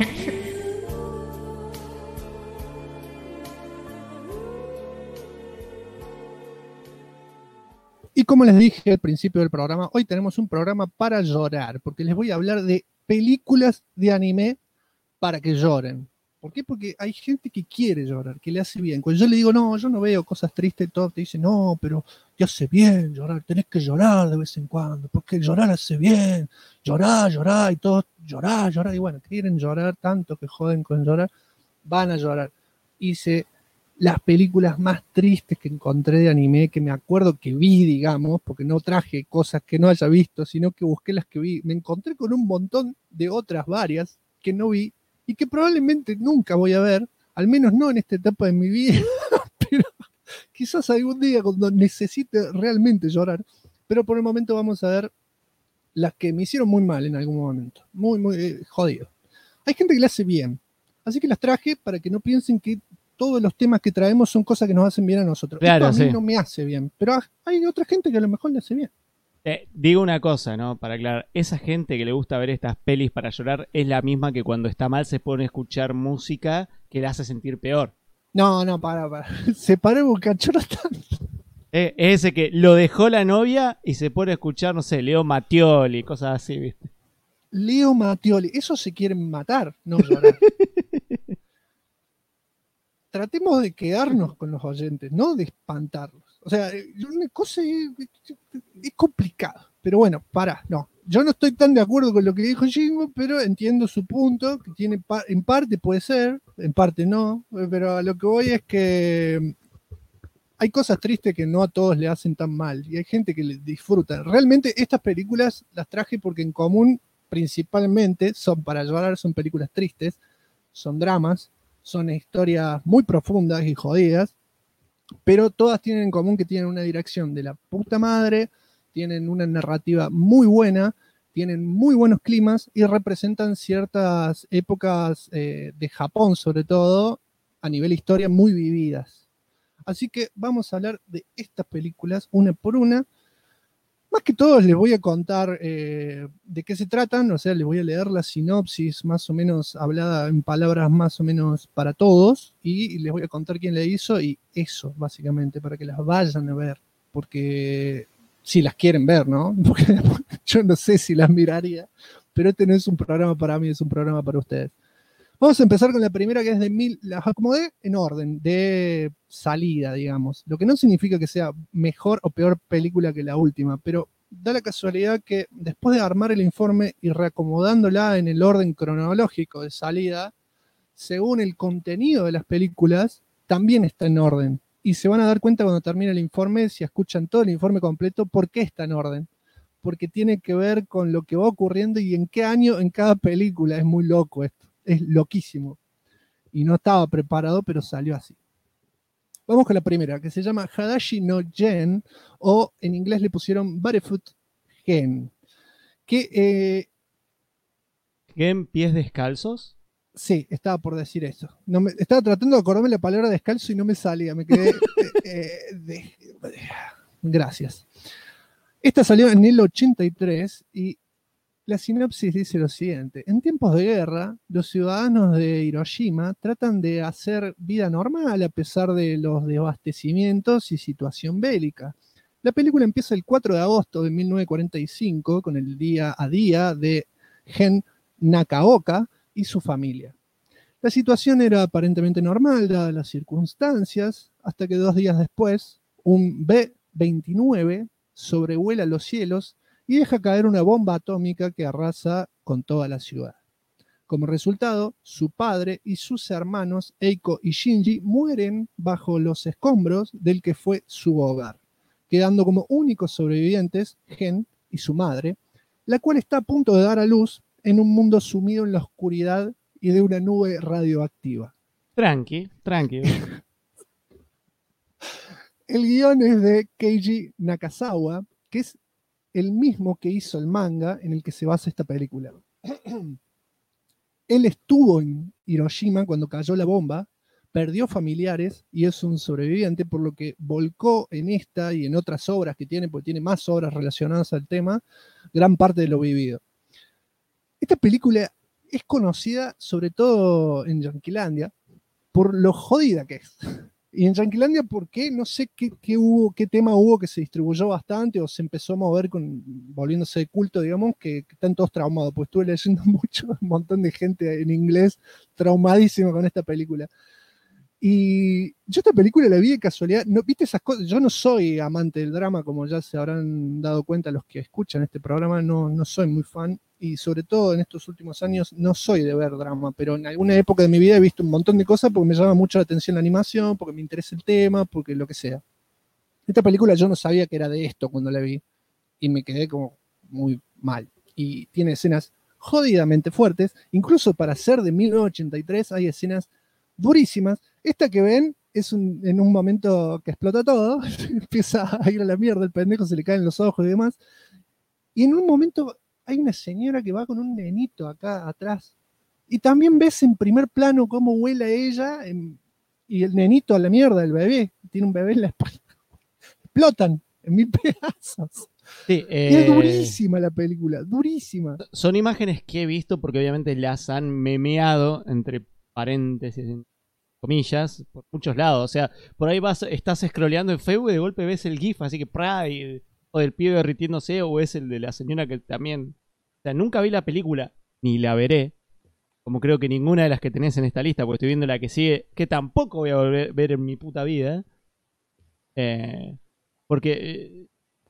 Y como les dije al principio del programa, hoy tenemos un programa para llorar, porque les voy a hablar de películas de anime para que lloren. ¿Por qué? Porque hay gente que quiere llorar, que le hace bien. Cuando yo le digo, no, yo no veo cosas tristes, todo te dice, no, pero te hace bien llorar, tenés que llorar de vez en cuando, porque llorar hace bien, llorar, y todos llorar, y bueno, quieren llorar tanto que joden con llorar, van a llorar. Hice las películas más tristes que encontré de anime, que me acuerdo que vi, digamos, porque no traje cosas que no haya visto, sino que busqué las que vi. Me encontré con un montón de otras varias que no vi y que probablemente nunca voy a ver, al menos no en esta etapa de mi vida, pero quizás algún día cuando necesite realmente llorar. Pero por el momento vamos a ver las que me hicieron muy mal en algún momento, muy jodido. Hay gente que le hace bien. Así que las traje para que no piensen que todos los temas que traemos son cosas que nos hacen bien a nosotros. Claro, esto a mí sí. no me hace bien, pero hay otra gente que a lo mejor le hace bien. Digo una cosa, ¿no? Para aclarar, esa gente que le gusta ver estas pelis para llorar es la misma que cuando está mal se pone a escuchar música que la hace sentir peor. No, para. Separemos cachorro tanto. Es ese que lo dejó la novia y se pone a escuchar, no sé, Leo Mattioli, cosas así, ¿viste? Leo Mattioli, esos se quieren matar, no llorar. Tratemos de quedarnos con los oyentes, no de espantarlos. O sea, una cosa es complicado. Pero bueno, no. Yo no estoy tan de acuerdo con lo que dijo Jingo, pero entiendo su punto, que tiene en parte puede ser, en parte no, pero a lo que voy es que hay cosas tristes que no a todos le hacen tan mal y hay gente que les disfruta. Realmente estas películas las traje porque en común principalmente son para llorar, son películas tristes, son dramas, son historias muy profundas y jodidas, pero todas tienen en común que tienen una dirección de la puta madre, tienen una narrativa muy buena, tienen muy buenos climas y representan ciertas épocas de Japón, sobre todo, a nivel historia, muy vividas. Así que vamos a hablar de estas películas una por una. Más que todo les voy a contar de qué se tratan, o sea, les voy a leer la sinopsis más o menos hablada en palabras más o menos para todos y les voy a contar quién la hizo y eso, básicamente, para que las vayan a ver, porque si las quieren ver, ¿no? Porque yo no sé si las miraría, pero este no es un programa para mí, es un programa para ustedes. Vamos a empezar con la primera, que es las acomodé en orden de salida, digamos. Lo que no significa que sea mejor o peor película que la última, pero da la casualidad que después de armar el informe y reacomodándola en el orden cronológico de salida, según el contenido de las películas, también está en orden. Y se van a dar cuenta cuando termine el informe, si escuchan todo el informe completo, por qué está en orden. Porque tiene que ver con lo que va ocurriendo y en qué año en cada película. Es muy loco esto. Es loquísimo. Y no estaba preparado, pero salió así. Vamos con la primera, que se llama Hadashi no Gen, o en inglés le pusieron Barefoot Gen. Que, ¿Gen pies descalzos? Sí, estaba por decir eso. Estaba tratando de acordarme la palabra descalzo y no me salía. Me quedé... Gracias. Esta salió en el 83 y la sinopsis dice lo siguiente. En tiempos de guerra, los ciudadanos de Hiroshima tratan de hacer vida normal a pesar de los desabastecimientos y situación bélica. La película empieza el 4 de agosto de 1945 con el día a día de Gen Nakaoka y su familia. La situación era aparentemente normal dadas las circunstancias, hasta que 2 días después, un B-29 sobrevuela los cielos y deja caer una bomba atómica que arrasa con toda la ciudad. Como resultado, su padre y sus hermanos, Eiko y Shinji, mueren bajo los escombros del que fue su hogar, quedando como únicos sobrevivientes Gen y su madre, la cual está a punto de dar a luz en un mundo sumido en la oscuridad y de una nube radioactiva. Tranqui. El guión es de Keiji Nakazawa, que es el mismo que hizo el manga en el que se basa esta película. Él estuvo en Hiroshima cuando cayó la bomba, perdió familiares y es un sobreviviente, por lo que volcó en esta y en otras obras que tiene, porque tiene más obras relacionadas al tema, gran parte de lo vivido. Esta película es conocida sobre todo en Yanquilandia por lo jodida que es. Y en Yanquilandia, ¿por qué? No sé qué tema hubo que se distribuyó bastante o se empezó a mover volviéndose de culto, digamos, que están todos traumados. Pues estuve leyendo mucho, un montón de gente en inglés traumadísima con esta película. Y yo esta película la vi de casualidad. ¿No, ¿viste esas cosas? Yo no soy amante del drama, como ya se habrán dado cuenta los que escuchan este programa. No soy muy fan. Y sobre todo en estos últimos años no soy de ver drama, pero en alguna época de mi vida he visto un montón de cosas porque me llama mucho la atención la animación, porque me interesa el tema, porque lo que sea. Esta película yo no sabía que era de esto cuando la vi y me quedé como muy mal. Y tiene escenas jodidamente fuertes, incluso para ser de 1983 hay escenas durísimas. Esta que ven es en un momento que explota todo, empieza a ir a la mierda, el pendejo se le caen los ojos y demás, y en un momento hay una señora que va con un nenito acá atrás Y también ves en primer plano cómo vuela ella y el nenito a la mierda, el bebé, tiene un bebé en la espalda. Explotan en 1000 pedazos. Sí, Y es durísima la película, durísima. Son imágenes que he visto porque obviamente las han memeado, entre paréntesis, en comillas, por muchos lados. O sea, por ahí estás scrolleando en Facebook y de golpe ves el GIF, así que o del pibe derritiéndose, o es el de la señora que también. O sea, nunca vi la película, ni la veré. Como creo que ninguna de las que tenés en esta lista, porque estoy viendo la que sigue, que tampoco voy a volver a ver en mi puta vida. Porque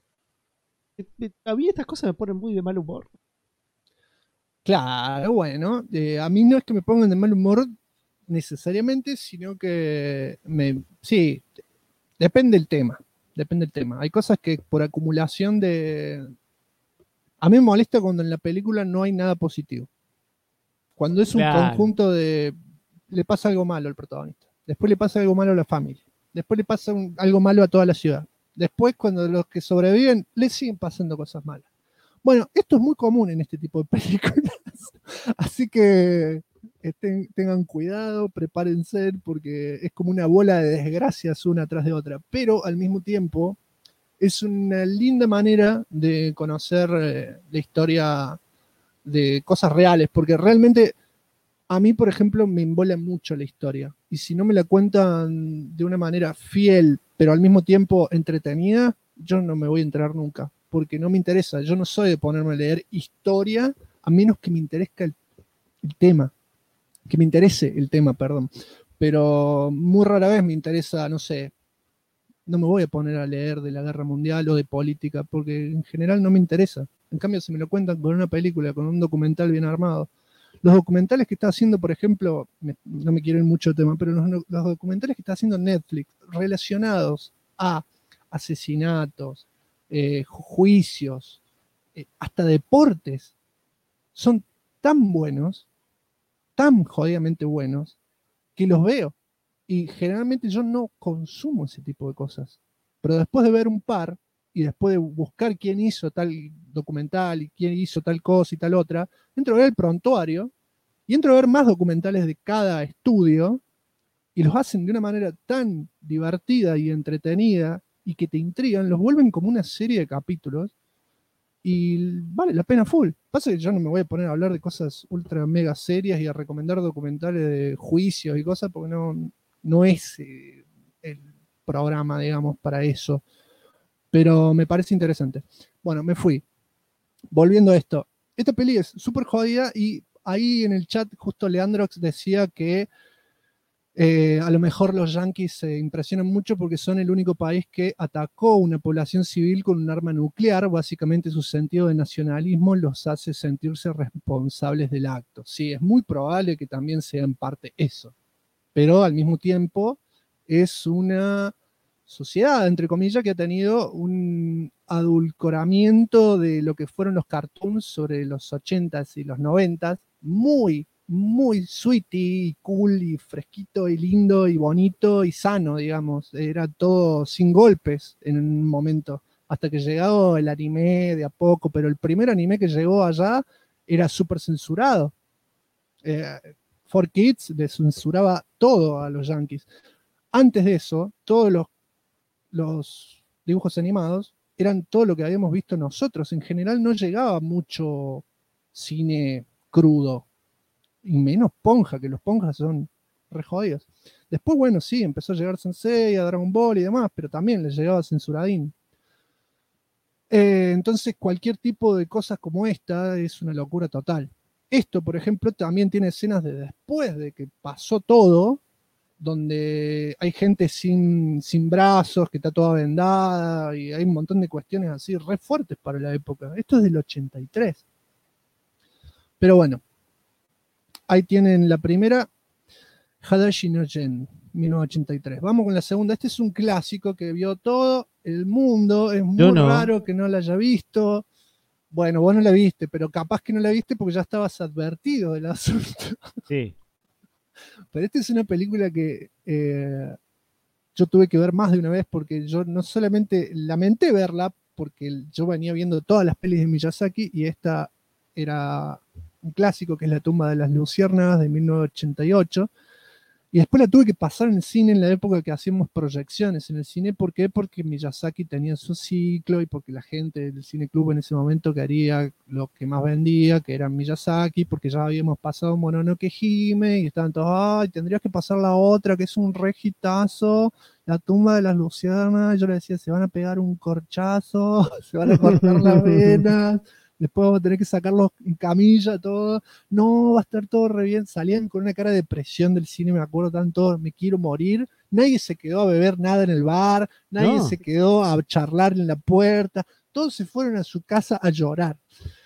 a mí estas cosas me ponen muy de mal humor. Claro, bueno, a mí no es que me pongan de mal humor necesariamente, sino que sí, depende del tema, depende del tema. Hay cosas que por acumulación de... A mí me molesta cuando en la película no hay nada positivo. Cuando es un conjunto de... Le pasa algo malo al protagonista, después le pasa algo malo a la familia, después le pasa algo malo a toda la ciudad. Después, cuando los que sobreviven, les siguen pasando cosas malas. Bueno, esto es muy común en este tipo de películas. Así que tengan cuidado, prepárense, porque es como una bola de desgracias una tras de otra. Pero al mismo tiempo, es una linda manera de conocer la historia de cosas reales, porque realmente a mí, por ejemplo, me embola mucho la historia. Y si no me la cuentan de una manera fiel, pero al mismo tiempo entretenida, yo no me voy a enterar nunca, porque no me interesa. Yo no soy de ponerme a leer historia, a menos que me interese el tema. Que me interese el tema, perdón. Pero muy rara vez me interesa, no sé, no me voy a poner a leer de la guerra mundial o de política, porque en general no me interesa. En cambio, si me lo cuentan con una película, con un documental bien armado. Los documentales que está haciendo, por ejemplo, no me quiero ir mucho el tema, pero los documentales que está haciendo Netflix relacionados a asesinatos, juicios, hasta deportes, son tan buenos, tan jodidamente buenos, que los veo. Y generalmente yo no consumo ese tipo de cosas. Pero después de ver un par, y después de buscar quién hizo tal documental y quién hizo tal cosa y tal otra, entro a ver el prontuario y entro a ver más documentales de cada estudio y los hacen de una manera tan divertida y entretenida y que te intrigan, los vuelven como una serie de capítulos y vale la pena full. Pasa que yo no me voy a poner a hablar de cosas ultra mega serias y a recomendar documentales de juicios y cosas porque no es el programa, digamos, para eso. Pero me parece interesante. Bueno, me fui. Volviendo a esto. Esta peli es súper jodida y ahí en el chat justo Leandrox decía que a lo mejor los yanquis se impresionan mucho porque son el único país que atacó una población civil con un arma nuclear. Básicamente su sentido de nacionalismo los hace sentirse responsables del acto. Sí, es muy probable que también sea en parte eso. Pero al mismo tiempo es una sociedad, entre comillas, que ha tenido un adulcoramiento de lo que fueron los cartoons sobre los 80s y los 90s, muy, muy sweetie y cool y fresquito y lindo y bonito y sano, digamos. Era todo sin golpes en un momento, hasta que llegó el anime de a poco, pero el primer anime que llegó allá era súper censurado. 4Kids le censuraba todo a los yankees. Antes de eso, todos los dibujos animados eran todo lo que habíamos visto nosotros. En general no llegaba mucho cine crudo, y menos Ponja, que los Ponjas son re jodidos. Después, bueno, sí, empezó a llegar Sensei, a Dragon Ball y demás, pero también les llegaba censuradín. Entonces, cualquier tipo de cosas como esta es una locura total. Esto, por ejemplo, también tiene escenas de después de que pasó todo, donde hay gente sin brazos, que está toda vendada, y hay un montón de cuestiones así re fuertes para la época. Esto es del 83. Pero bueno, ahí tienen la primera, Hadashi no Gen, 1983. Vamos con la segunda. Este es un clásico que vio todo el mundo. Es muy raro que no la haya visto. Bueno, vos no la viste, pero capaz que no la viste porque ya estabas advertido del asunto. Sí. Pero esta es una película que yo tuve que ver más de una vez porque yo no solamente lamenté verla, porque yo venía viendo todas las pelis de Miyazaki y esta era un clásico que es La tumba de las luciérnagas de 1988. Y después la tuve que pasar en el cine en la época que hacíamos proyecciones en el cine. ¿Por qué? Porque Miyazaki tenía su ciclo y porque la gente del cine club en ese momento quería lo que más vendía, que era Miyazaki, porque ya habíamos pasado Mononoke Hime y estaban todos, ay, tendrías que pasar la otra, que es un re hitazo, La tumba de las luciérnagas. Yo le decía, se van a pegar un corchazo, se van a cortar las venas. Después vamos a tener que sacarlos en camilla, todo. No, va a estar todo re bien. Salían con una cara de presión del cine, me acuerdo tanto, me quiero morir. Nadie se quedó a beber nada en el bar, nadie se quedó a charlar en la puerta. Todos se fueron a su casa a llorar.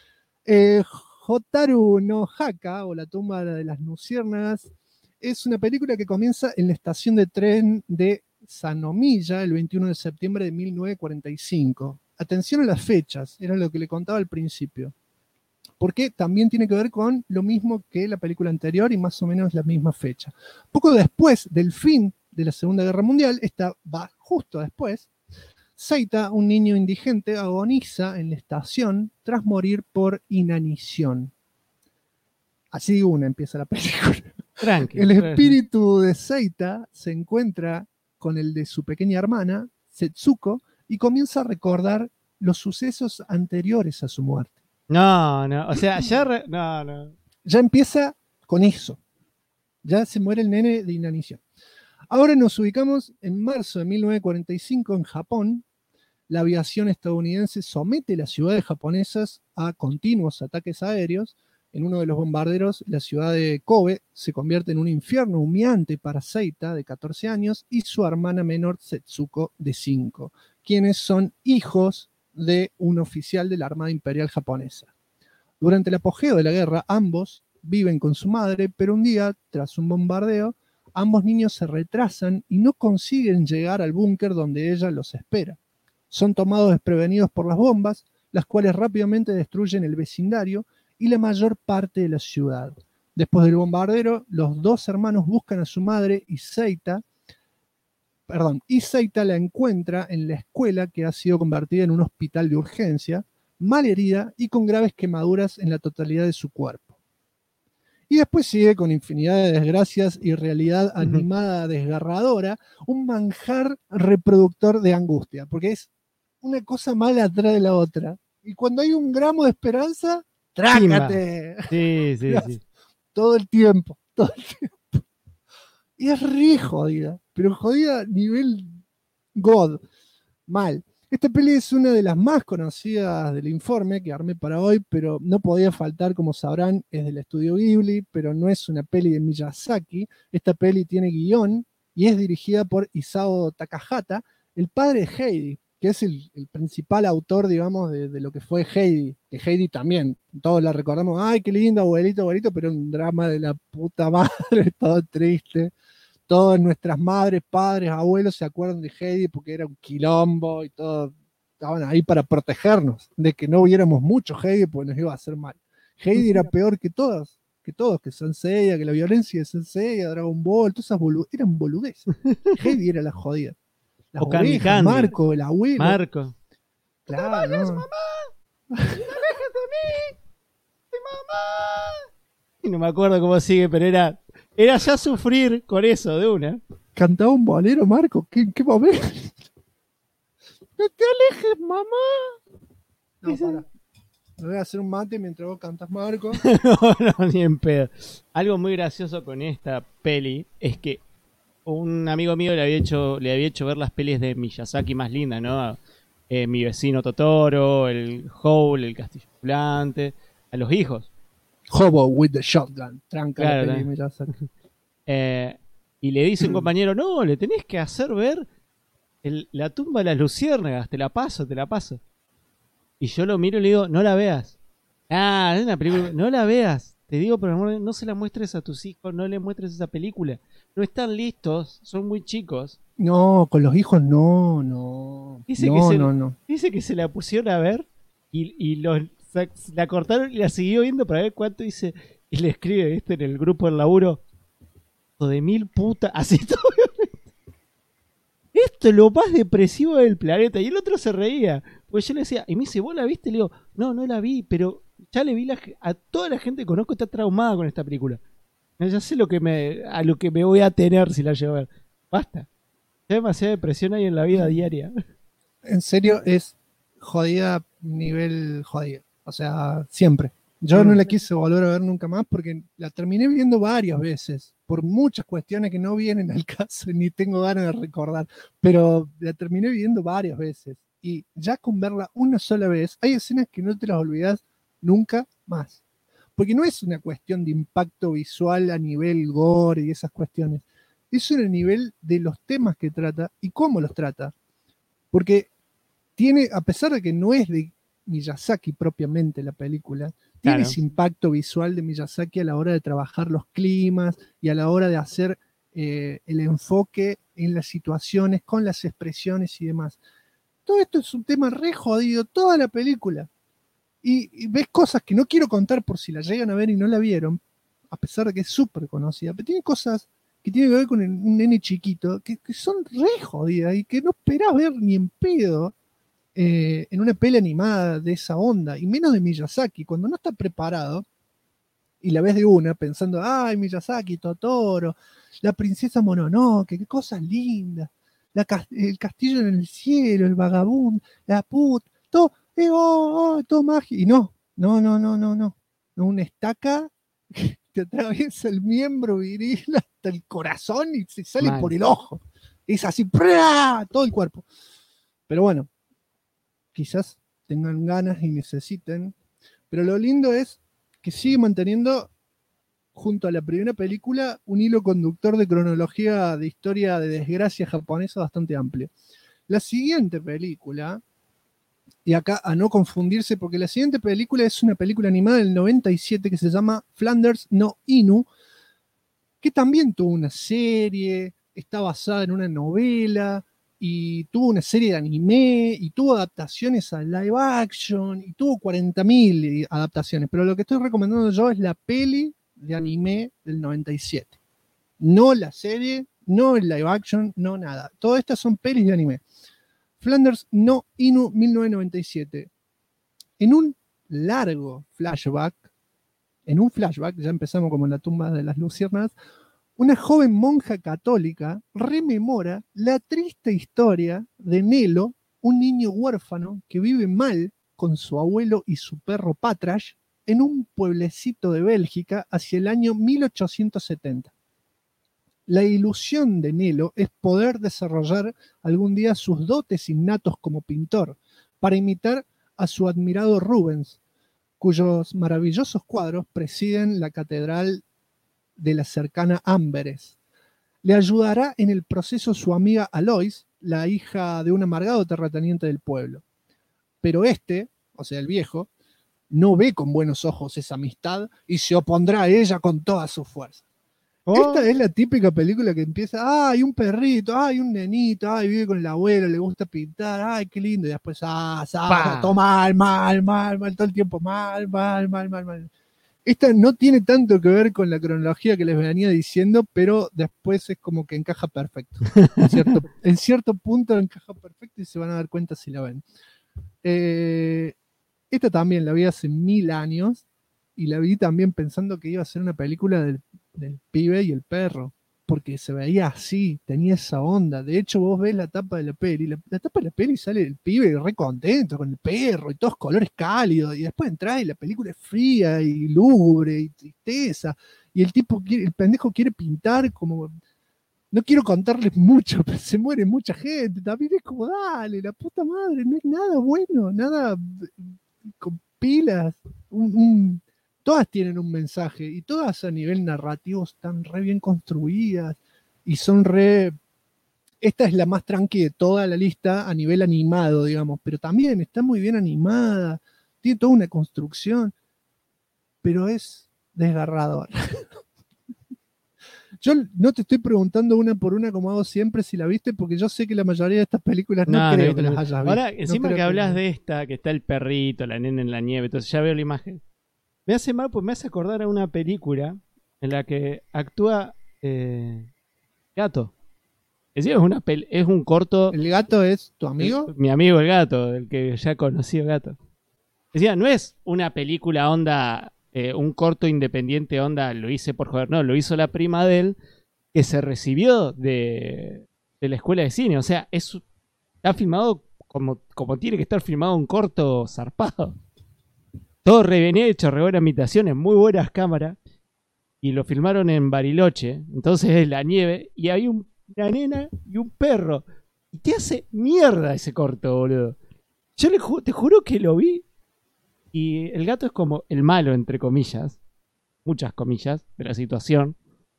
Hotaru no Haka, o La tumba de las luciérnagas, es una película que comienza en la estación de tren de Sanomiya el 21 de septiembre de 1945. Atención a las fechas, era lo que le contaba al principio, porque también tiene que ver con lo mismo que la película anterior y más o menos la misma fecha. Poco después del fin de la Segunda Guerra Mundial, va justo después, Seita, un niño indigente, agoniza en la estación tras morir por inanición. Así empieza la película. El espíritu de Seita se encuentra con el de su pequeña hermana, Setsuko, y comienza a recordar los sucesos anteriores a su muerte. No, o sea, Ya empieza con eso. Ya se muere el nene de inanición. Ahora nos ubicamos en marzo de 1945 en Japón. La aviación estadounidense somete las ciudades japonesas a continuos ataques aéreos. En uno de los bombarderos, la ciudad de Kobe se convierte en un infierno humeante para Seita, de 14 años, y su hermana menor, Setsuko, de 5, quienes son hijos de un oficial de la Armada Imperial japonesa. Durante el apogeo de la guerra, ambos viven con su madre, pero un día, tras un bombardeo, ambos niños se retrasan y no consiguen llegar al búnker donde ella los espera. Son tomados desprevenidos por las bombas, las cuales rápidamente destruyen el vecindario y la mayor parte de la ciudad. Después del bombardero, los dos hermanos buscan a su madre y Seita la encuentra en la escuela, que ha sido convertida en un hospital de urgencia, malherida y con graves quemaduras en la totalidad de su cuerpo. Y después sigue con infinidad de desgracias y realidad animada desgarradora, un manjar reproductor de angustia, porque es una cosa mala atrás de la otra. Y cuando hay un gramo de esperanza, ¡trácate! Sí. Todo el tiempo. Y es re jodida, pero jodida nivel God. Mal. Esta peli es una de las más conocidas del informe que armé para hoy, pero no podía faltar, como sabrán, es del estudio Ghibli, pero no es una peli de Miyazaki. Esta peli tiene guión y es dirigida por Isao Takahata, el padre de Heidi, que es el principal autor, digamos, de lo que fue Heidi, que Heidi también, todos la recordamos, ay, qué lindo, abuelito, pero un drama de la puta madre, todo triste. Todas nuestras madres, padres, abuelos se acuerdan de Heidi porque era un quilombo y todo, estaban ahí para protegernos, de que no viéramos mucho Heidi porque nos iba a hacer mal. Heidi era peor que todos, que Saint Seiya, que la violencia de Saint Seiya, Dragon Ball, todas esas eran boludeces. Heidi era la jodida. Las ovejas, Marco, el abuelo. Marco. Claro, ¡No vayas, mamá! ¡No alejes de mí! ¡Mi mamá! Y no me acuerdo cómo sigue, pero era ya sufrir con eso de una. Cantaba un bolero, Marco. ¿Qué momento? ¡No te alejes, mamá! No, para. Me voy a hacer un mate mientras vos cantas, Marco. No, ni en pedo. Algo muy gracioso con esta peli es que un amigo mío le había hecho ver las pelis de Miyazaki más lindas, ¿no? Mi vecino Totoro, el Howl, el Castillo Ambulante, a los hijos. Hobo with the Shotgun, tranca claro, la peli de Miyazaki. Y le dice un compañero, no, le tenés que hacer ver la tumba de las luciérnagas, te la paso. Y yo lo miro y le digo, no la veas. Ah, es una película, no la veas. Te digo, por amor, no se la muestres a tus hijos, no le muestres esa película. No están listos, son muy chicos. No, con los hijos no. Dice que se la pusieron a ver y la cortaron y la siguió viendo para ver cuánto dice. Y le escribe, en el grupo del laburo, de 1000 putas, así todo. Esto es lo más depresivo del planeta. Y el otro se reía. Porque yo le decía, y me dice, ¿vos la viste? Le digo, no la vi, pero Ya le vi a toda la gente que conozco está traumada con esta película. Ya sé a lo que me voy a tener si la llevo a ver. Basta. Ya demasiada depresión hay en la vida diaria. En serio, es jodida, nivel jodida. O sea, siempre. Yo no la quise volver a ver nunca más porque la terminé viendo varias veces, por muchas cuestiones que no vienen al caso y ni tengo ganas de recordar, pero la terminé viendo varias veces. Y ya con verla una sola vez, hay escenas que no te las olvidas nunca más. Porque no es una cuestión de impacto visual a nivel gore y esas cuestiones. Es un nivel de los temas que trata y cómo los trata. Porque tiene, a pesar de que no es de Miyazaki propiamente la película, tiene ese impacto visual de Miyazaki a la hora de trabajar los climas y a la hora de hacer el enfoque en las situaciones, con las expresiones y demás. Todo esto es un tema re jodido, toda la película. Y ves cosas que no quiero contar por si la llegan a ver y no la vieron, a pesar de que es súper conocida, pero tiene cosas que tienen que ver con un nene chiquito que son re jodidas y que no esperás ver ni en pedo en una peli animada de esa onda, y menos de Miyazaki, cuando no está preparado y la ves de una pensando, ay, Miyazaki, Totoro, la princesa Mononoke, qué cosas lindas, el castillo en el cielo, el vagabundo, la puta, todo, todo mágico, y no, una estaca que te atraviesa el miembro viril hasta el corazón y se sale por el ojo, es así, ¡prá! Todo el cuerpo. Pero bueno, quizás tengan ganas y necesiten, pero lo lindo es que sigue manteniendo, junto a la primera película, un hilo conductor de cronología de historia de desgracia japonesa bastante amplio. La siguiente película, y acá a no confundirse, porque la siguiente película es una película animada del 97 que se llama Flanders no Inu, que también tuvo una serie, está basada en una novela, y tuvo una serie de anime, y tuvo adaptaciones a live action, y tuvo 40.000 adaptaciones, pero lo que estoy recomendando yo es la peli de anime del 97. No la serie, no el live action, no nada. Todas estas son pelis de anime. Flanders no Inu 1997. En un flashback, ya empezamos como en la tumba de las luciérnagas, una joven monja católica rememora la triste historia de Nelo, un niño huérfano que vive mal con su abuelo y su perro Patrash en un pueblecito de Bélgica hacia el año 1870. La ilusión de Nelo es poder desarrollar algún día sus dotes innatos como pintor para imitar a su admirado Rubens, cuyos maravillosos cuadros presiden la catedral de la cercana Amberes. Le ayudará en el proceso su amiga Alois, la hija de un amargado terrateniente del pueblo. Pero o sea, el viejo, no ve con buenos ojos esa amistad y se opondrá a ella con toda su fuerza. Esta es la típica película que empieza, hay un perrito, hay un nenito, vive con el abuelo, le gusta pintar, ay, qué lindo, y después, todo mal, todo el tiempo mal. Esta no tiene tanto que ver con la cronología que les venía diciendo, pero después es como que encaja perfecto. En cierto punto encaja perfecto y se van a dar cuenta si la ven. Esta también la vi hace 1000 años y la vi también pensando que iba a ser una película del pibe y el perro, porque se veía así, tenía esa onda. De hecho, vos ves la tapa de la peli, la tapa de la peli sale el pibe re contento con el perro y todos colores cálidos, y después entra y la película es fría y lúgubre y tristeza, y el pendejo quiere pintar como... No quiero contarles mucho, pero se muere mucha gente, también es como, dale, la puta madre, no es nada bueno, nada con pilas, todas tienen un mensaje y todas a nivel narrativo están re bien construidas y son esta es la más tranqui de toda la lista a nivel animado, digamos, pero también está muy bien animada, tiene toda una construcción, pero es desgarrador. Yo no te estoy preguntando una por una como hago siempre si la viste, porque yo sé que la mayoría de estas películas no creo que las hayas visto. Ahora, encima que hablas de esta, que está el perrito, la nena en la nieve, entonces ya veo la imagen. Me hace mal, pues me hace acordar a una película en la que actúa Gato. Es decir, es un corto. ¿El gato es tu amigo? Mi amigo el gato, el que ya conocí el gato. Decía, no es una película onda, un corto independiente onda, lo hice por joder, no, lo hizo la prima de él, que se recibió de la escuela de cine. O sea, está filmado como tiene que estar filmado un corto zarpado. Todo re bien hecho, re buenas imitaciones, muy buenas cámaras. Y lo filmaron en Bariloche. Entonces es la nieve y hay una nena y un perro. Y te hace mierda ese corto, boludo. Yo te juro que lo vi. Y el gato es como el malo, entre comillas. Muchas comillas de la situación.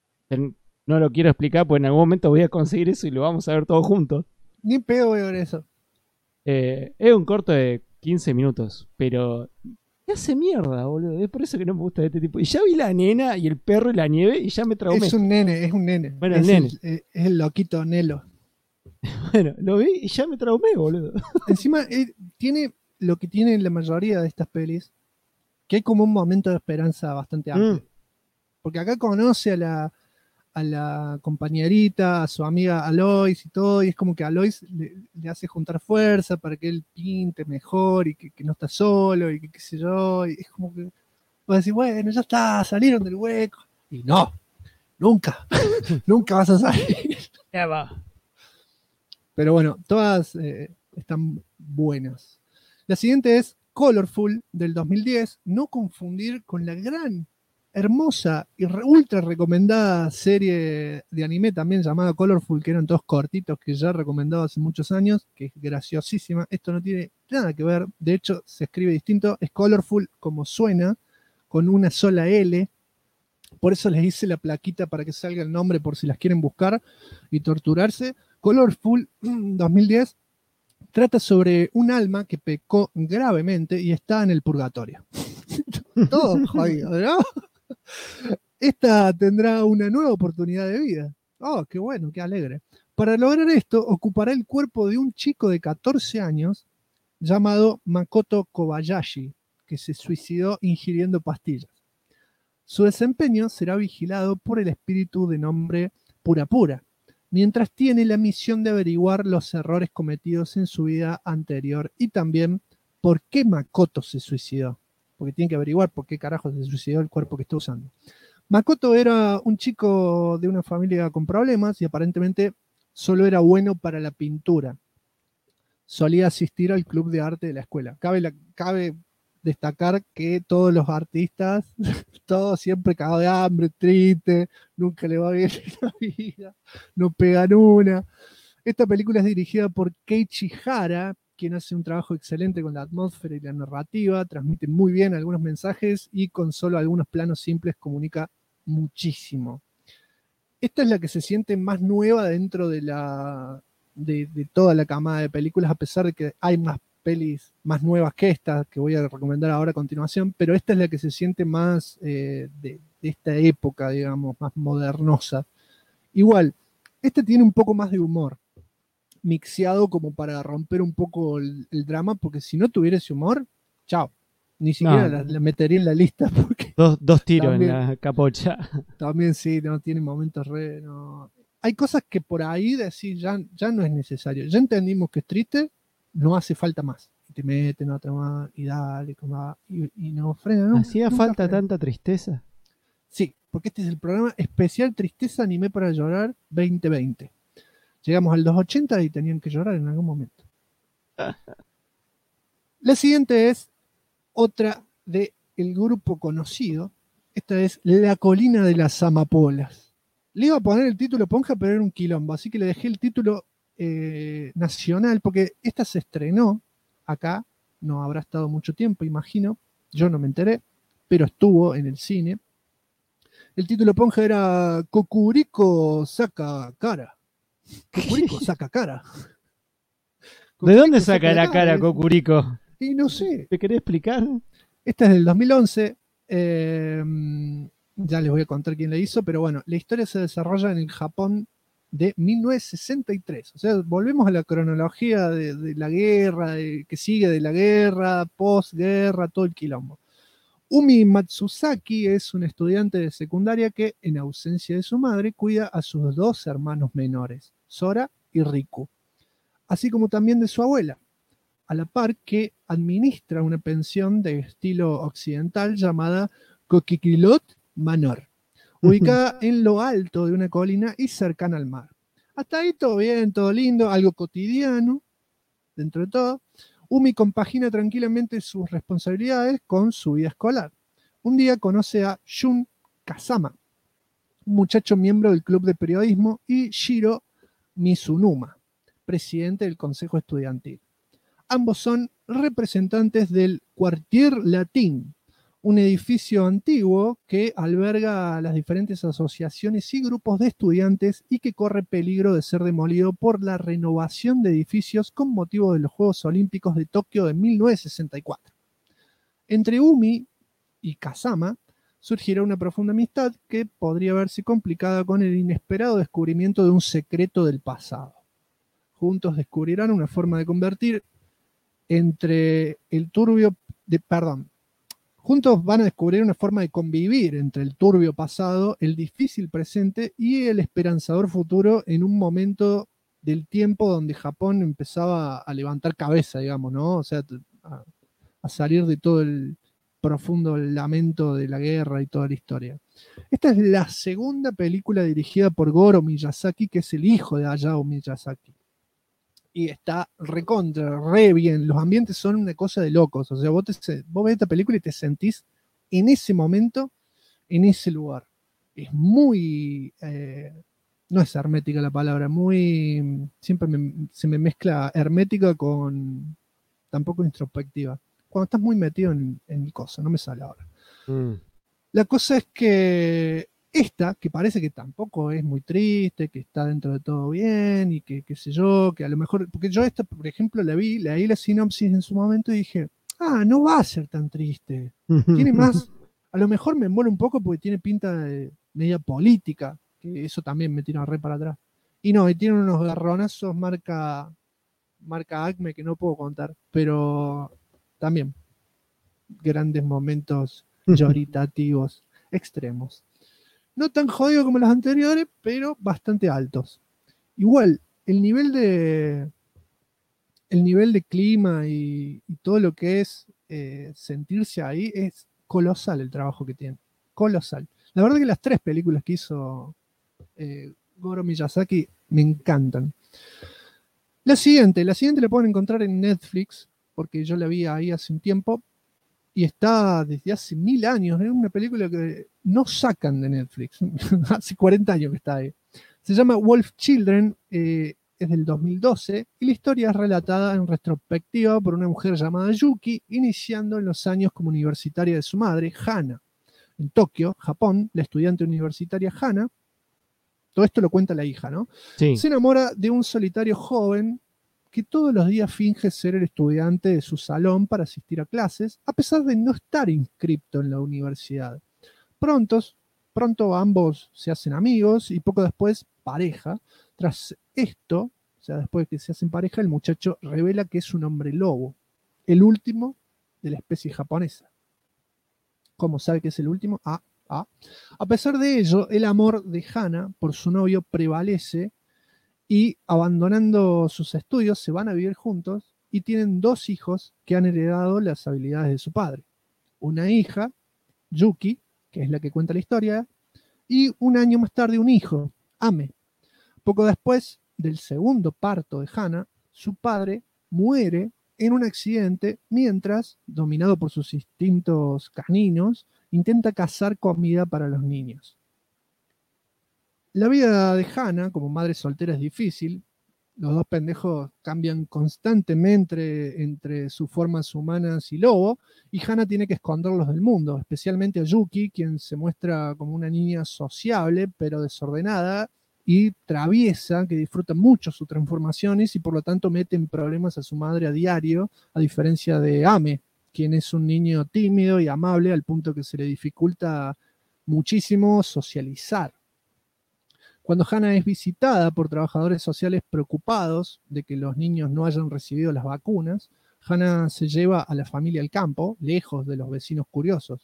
No lo quiero explicar porque en algún momento voy a conseguir eso y lo vamos a ver todos juntos. Ni pedo voy a ver eso. Es un corto de 15 minutos, pero me hace mierda, boludo. Es por eso que no me gusta de este tipo. Y ya vi la nena y el perro y la nieve y ya me traumé. Es un nene. Bueno, es el nene. Es el loquito Nelo. Bueno, lo vi y ya me traumé, boludo. Encima, tiene lo que tienen la mayoría de estas pelis, que hay como un momento de esperanza bastante amplio. Porque acá conoce a la compañerita, a su amiga Alois y todo, y es como que Alois le hace juntar fuerza para que él pinte mejor y que no está solo y que qué sé yo, y es como que vos decís, bueno, ya está, salieron del hueco. Y no, nunca vas a salir. Ya va. Pero bueno, todas están buenas. La siguiente es Colorful, del 2010, no confundir con la gran, hermosa y ultra recomendada serie de anime también llamada Colorful, que eran todos cortitos que ya he recomendado hace muchos años, que es graciosísima. Esto no tiene nada que ver, de hecho se escribe distinto, es Colorful como suena, con una sola L. Por eso les hice la plaquita para que salga el nombre por si las quieren buscar y torturarse. Colorful 2010 trata sobre un alma que pecó gravemente y está en el purgatorio. Todo jodido, ¿no? Esta tendrá una nueva oportunidad de vida. Oh, qué bueno, qué alegre. Para lograr esto, ocupará el cuerpo de un chico de 14 años llamado Makoto Kobayashi, que se suicidó ingiriendo pastillas. Su desempeño será vigilado por el espíritu de nombre Pura Pura, mientras tiene la misión de averiguar los errores cometidos en su vida anterior y también por qué Makoto se suicidó. Porque tiene que averiguar por qué carajo se suicidó el cuerpo que está usando. Makoto era un chico de una familia con problemas y aparentemente solo era bueno para la pintura. Solía asistir al club de arte de la escuela. Cabe destacar que todos los artistas, todos siempre cagados de hambre, tristes, nunca le va bien en la vida, no pegan una. Esta película es dirigida por Keiichi Hara, quien hace un trabajo excelente con la atmósfera y la narrativa, transmite muy bien algunos mensajes y con solo algunos planos simples comunica muchísimo. Esta es la que se siente más nueva dentro de toda la camada de películas, a pesar de que hay más pelis más nuevas que esta, que voy a recomendar ahora a continuación, pero esta es la que se siente más de esta época, digamos, más modernosa. Igual, este tiene un poco más de humor, mixeado como para romper un poco el drama, porque si no tuviera ese humor, chao, ni siquiera la metería en la lista. Porque dos tiros también, en la capocha. También sí, no tiene momentos no. Hay cosas que por ahí decir ya no es necesario. Ya entendimos que es triste, no hace falta más. Y te meten otra más, y dale, y no frena, ¿no? ¿Hacía falta tanta tristeza? Sí, porque este es el programa especial Tristeza Anime para Llorar 2020. Llegamos al 280 y tenían que llorar en algún momento. La siguiente es otra del grupo conocido. Esta es La Colina de las Amapolas. Le iba a poner el título Ponja, pero era un quilombo, así que le dejé el título nacional, porque esta se estrenó acá, no habrá estado mucho tiempo, imagino, yo no me enteré, pero estuvo en el cine. El título Ponja era Kokuriko saca cara. Kokuriko saca cara. ¿De dónde saca la cara Kokuriko? Y no sé. ¿Te querés explicar? Esta es del 2011. Ya les voy a contar quién la hizo, pero bueno, la historia se desarrolla en el Japón de 1963. O sea, volvemos a la cronología de la guerra, que sigue de la guerra, posguerra, todo el quilombo. Umi Matsusaki es un estudiante de secundaria que, en ausencia de su madre, cuida a sus dos hermanos menores, Sora y Riku, así como también de su abuela. a la par que administra una pensión de estilo occidental llamada Coquequilot Manor, ubicada en lo alto de una colina y cercana al mar. Hasta ahí todo bien, todo lindo, algo cotidiano, dentro de todo. Umi compagina tranquilamente sus responsabilidades con su vida escolar. Un día conoce a Shun Kazama, un muchacho miembro del club de periodismo, y Shiro Mizunuma, presidente del consejo estudiantil. Ambos son representantes del Quartier Latin, un edificio antiguo que alberga las diferentes asociaciones y grupos de estudiantes y que corre peligro de ser demolido por la renovación de edificios con motivo de los Juegos Olímpicos de Tokio de 1964. Entre Umi y Kazama surgirá una profunda amistad que podría verse complicada con el inesperado descubrimiento de un secreto del pasado. Juntos descubrirán una forma de convertir Juntos van a descubrir una forma de convivir entre el turbio pasado, el difícil presente y el esperanzador futuro en un momento del tiempo donde Japón empezaba a levantar cabeza, digamos, ¿no? O sea, a salir de todo el profundo lamento de la guerra y toda la historia. Esta es la segunda película dirigida por Goro Miyazaki, que es el hijo de Hayao Miyazaki. Y está re bien. Los ambientes son una cosa de locos. O sea, vos ves esta película y te sentís en ese momento, en ese lugar. Es muy... no es hermética la palabra, muy... Siempre se me mezcla hermética con... tampoco introspectiva. Cuando estás muy metido en el coso, no me sale ahora. La cosa es que esta, que parece que tampoco es muy triste, que está dentro de todo bien y que qué sé yo, que a lo mejor, porque yo esta, por ejemplo, leí la sinopsis en su momento y dije, no va a ser tan triste. Tiene más, a lo mejor me muero un poco porque tiene pinta de media política, que eso también me tira re para atrás. Y no, y tiene unos garronazos marca Acme que no puedo contar, pero también grandes momentos lloritativos extremos. No tan jodido como los anteriores, pero bastante altos. Igual, el nivel de clima y todo lo que es sentirse ahí es colosal el trabajo que tiene. Colosal. La verdad que las 3 películas que hizo Goro Miyazaki me encantan. La siguiente la pueden encontrar en Netflix, porque yo la vi ahí hace un tiempo, y está desde hace 1000 años. Es una película que no sacan de Netflix. Hace 40 años que está ahí. Se llama Wolf Children, es del 2012, y la historia es relatada en retrospectiva por una mujer llamada Yuki, iniciando en los años como universitaria de su madre, Hana. En Tokio, Japón, la estudiante universitaria Hana, todo esto lo cuenta la hija, ¿no? Sí. Se enamora de un solitario joven que todos los días finge ser el estudiante de su salón para asistir a clases, a pesar de no estar inscripto en la universidad. Pronto ambos se hacen amigos y poco después pareja. Tras esto, o sea, después de que se hacen pareja, el muchacho revela que es un hombre lobo, el último de la especie japonesa. ¿Cómo sabe que es el último? A pesar de ello, el amor de Hana por su novio prevalece y, abandonando sus estudios, se van a vivir juntos y tienen 2 hijos que han heredado las habilidades de su padre. Una hija, Yuki, que es la que cuenta la historia, y un año más tarde un hijo, Ame. Poco después del segundo parto de Hana, su padre muere en un accidente mientras, dominado por sus instintos caninos, intenta cazar comida para los niños. La vida de Hana como madre soltera es difícil. Los 2 pendejos cambian constantemente entre sus formas humanas y lobo, y Hana tiene que esconderlos del mundo, especialmente a Yuki, quien se muestra como una niña sociable pero desordenada y traviesa, que disfruta mucho sus transformaciones y por lo tanto mete en problemas a su madre a diario, a diferencia de Ame, quien es un niño tímido y amable al punto que se le dificulta muchísimo socializar. Cuando Hana es visitada por trabajadores sociales preocupados de que los niños no hayan recibido las vacunas, Hana se lleva a la familia al campo, lejos de los vecinos curiosos.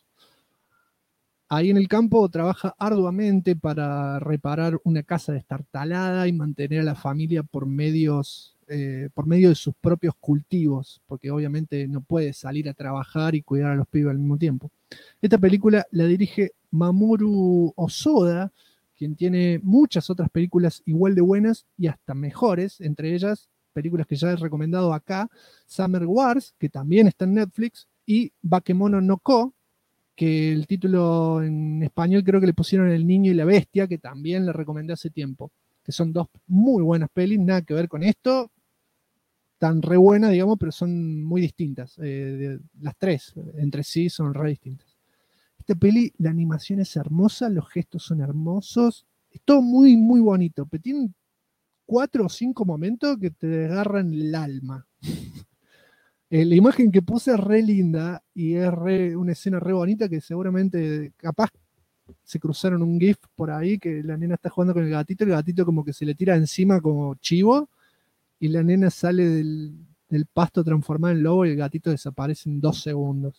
Ahí en el campo trabaja arduamente para reparar una casa destartalada y mantener a la familia por medios por medio de sus propios cultivos, porque obviamente no puede salir a trabajar y cuidar a los pibes al mismo tiempo. Esta película la dirige Mamoru Hosoda, quien tiene muchas otras películas igual de buenas y hasta mejores, entre ellas películas que ya he recomendado acá, Summer Wars, que también está en Netflix, y Bakemono no Ko, que el título en español creo que le pusieron El Niño y la Bestia, que también le recomendé hace tiempo, que son dos muy buenas pelis, nada que ver con esto, tan re buenas, digamos, pero son muy distintas. Las tres entre sí son re distintas. Esta peli, la animación es hermosa, los gestos son hermosos, es todo muy, muy bonito, pero tiene 4 o 5 momentos que te agarran el alma. La imagen que puse es re linda y es una escena re bonita que seguramente, capaz, se cruzaron un GIF por ahí que la nena está jugando con el gatito como que se le tira encima como chivo y la nena sale del pasto transformada en lobo y el gatito desaparece en 2 segundos.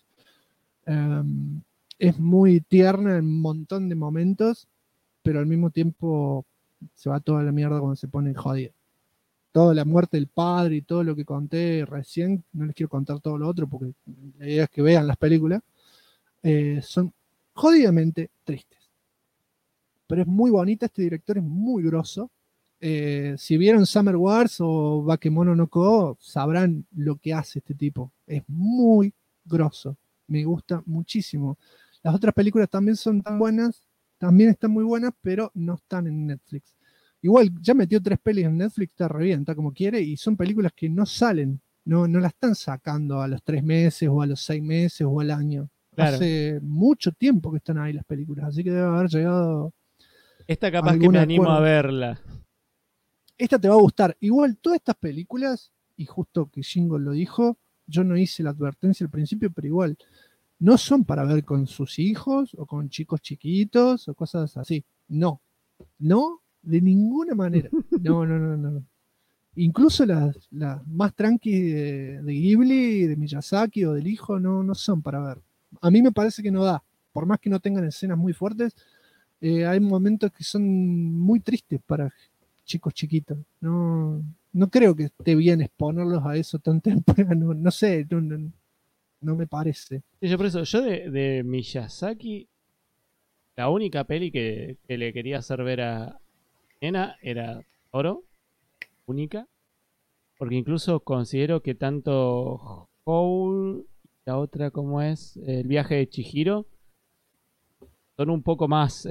Es muy tierna en un montón de momentos, pero al mismo tiempo se va toda la mierda cuando se pone jodida. Toda la muerte del padre y todo lo que conté recién, no les quiero contar todo lo otro porque la idea es que vean las películas, son jodidamente tristes. Pero es muy bonita, este director es muy grosso. Si vieron Summer Wars o Bakemono no Ko, sabrán lo que hace este tipo. Es muy grosso, me gusta muchísimo. Las otras películas también son tan buenas, también están muy buenas, pero no están en Netflix. Igual, ya metió 3 pelis en Netflix, está re bien, está como quiere, y son películas que no salen, no la están sacando a los 3 meses, o a los 6 meses, o al año. Claro. Hace mucho tiempo que están ahí las películas, así que debe haber llegado. Esta capaz que me animo a verla. Esta te va a gustar. Igual, todas estas películas, y justo que Shingo lo dijo, yo no hice la advertencia al principio, pero igual, no son para ver con sus hijos, o con chicos chiquitos, o cosas así. No, de ninguna manera. No. Incluso las más tranqui de Ghibli, de Miyazaki o del hijo, no son para ver. A mí me parece que no da. Por más que no tengan escenas muy fuertes, hay momentos que son muy tristes para chicos chiquitos. No creo que esté bien exponerlos a eso tan temprano. No sé, no me parece. Sí, yo por eso, de Miyazaki, la única peli que le quería hacer ver a Nena era Toro, única, porque incluso considero que tanto Howl y la otra como es El viaje de Chihiro son un poco más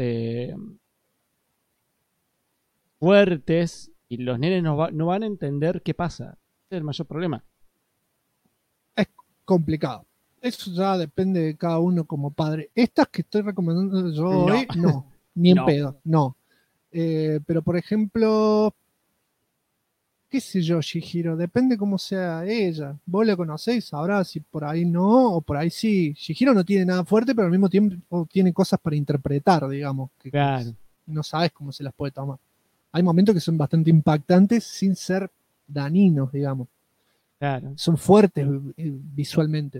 fuertes y los nenes no van a entender qué pasa. Ese es el mayor problema. Es complicado. Eso ya depende de cada uno como padre. Estas que estoy recomendando yo hoy, no, ni en pedo, no. Pero por ejemplo, qué sé yo, Chihiro, depende cómo sea ella. Vos la conocéis, sabrás si por ahí no o por ahí sí. Chihiro no tiene nada fuerte, pero al mismo tiempo tiene cosas para interpretar, digamos. Claro. No sabes cómo se las puede tomar. Hay momentos que son bastante impactantes sin ser daninos, digamos. Claro. Son fuertes visualmente.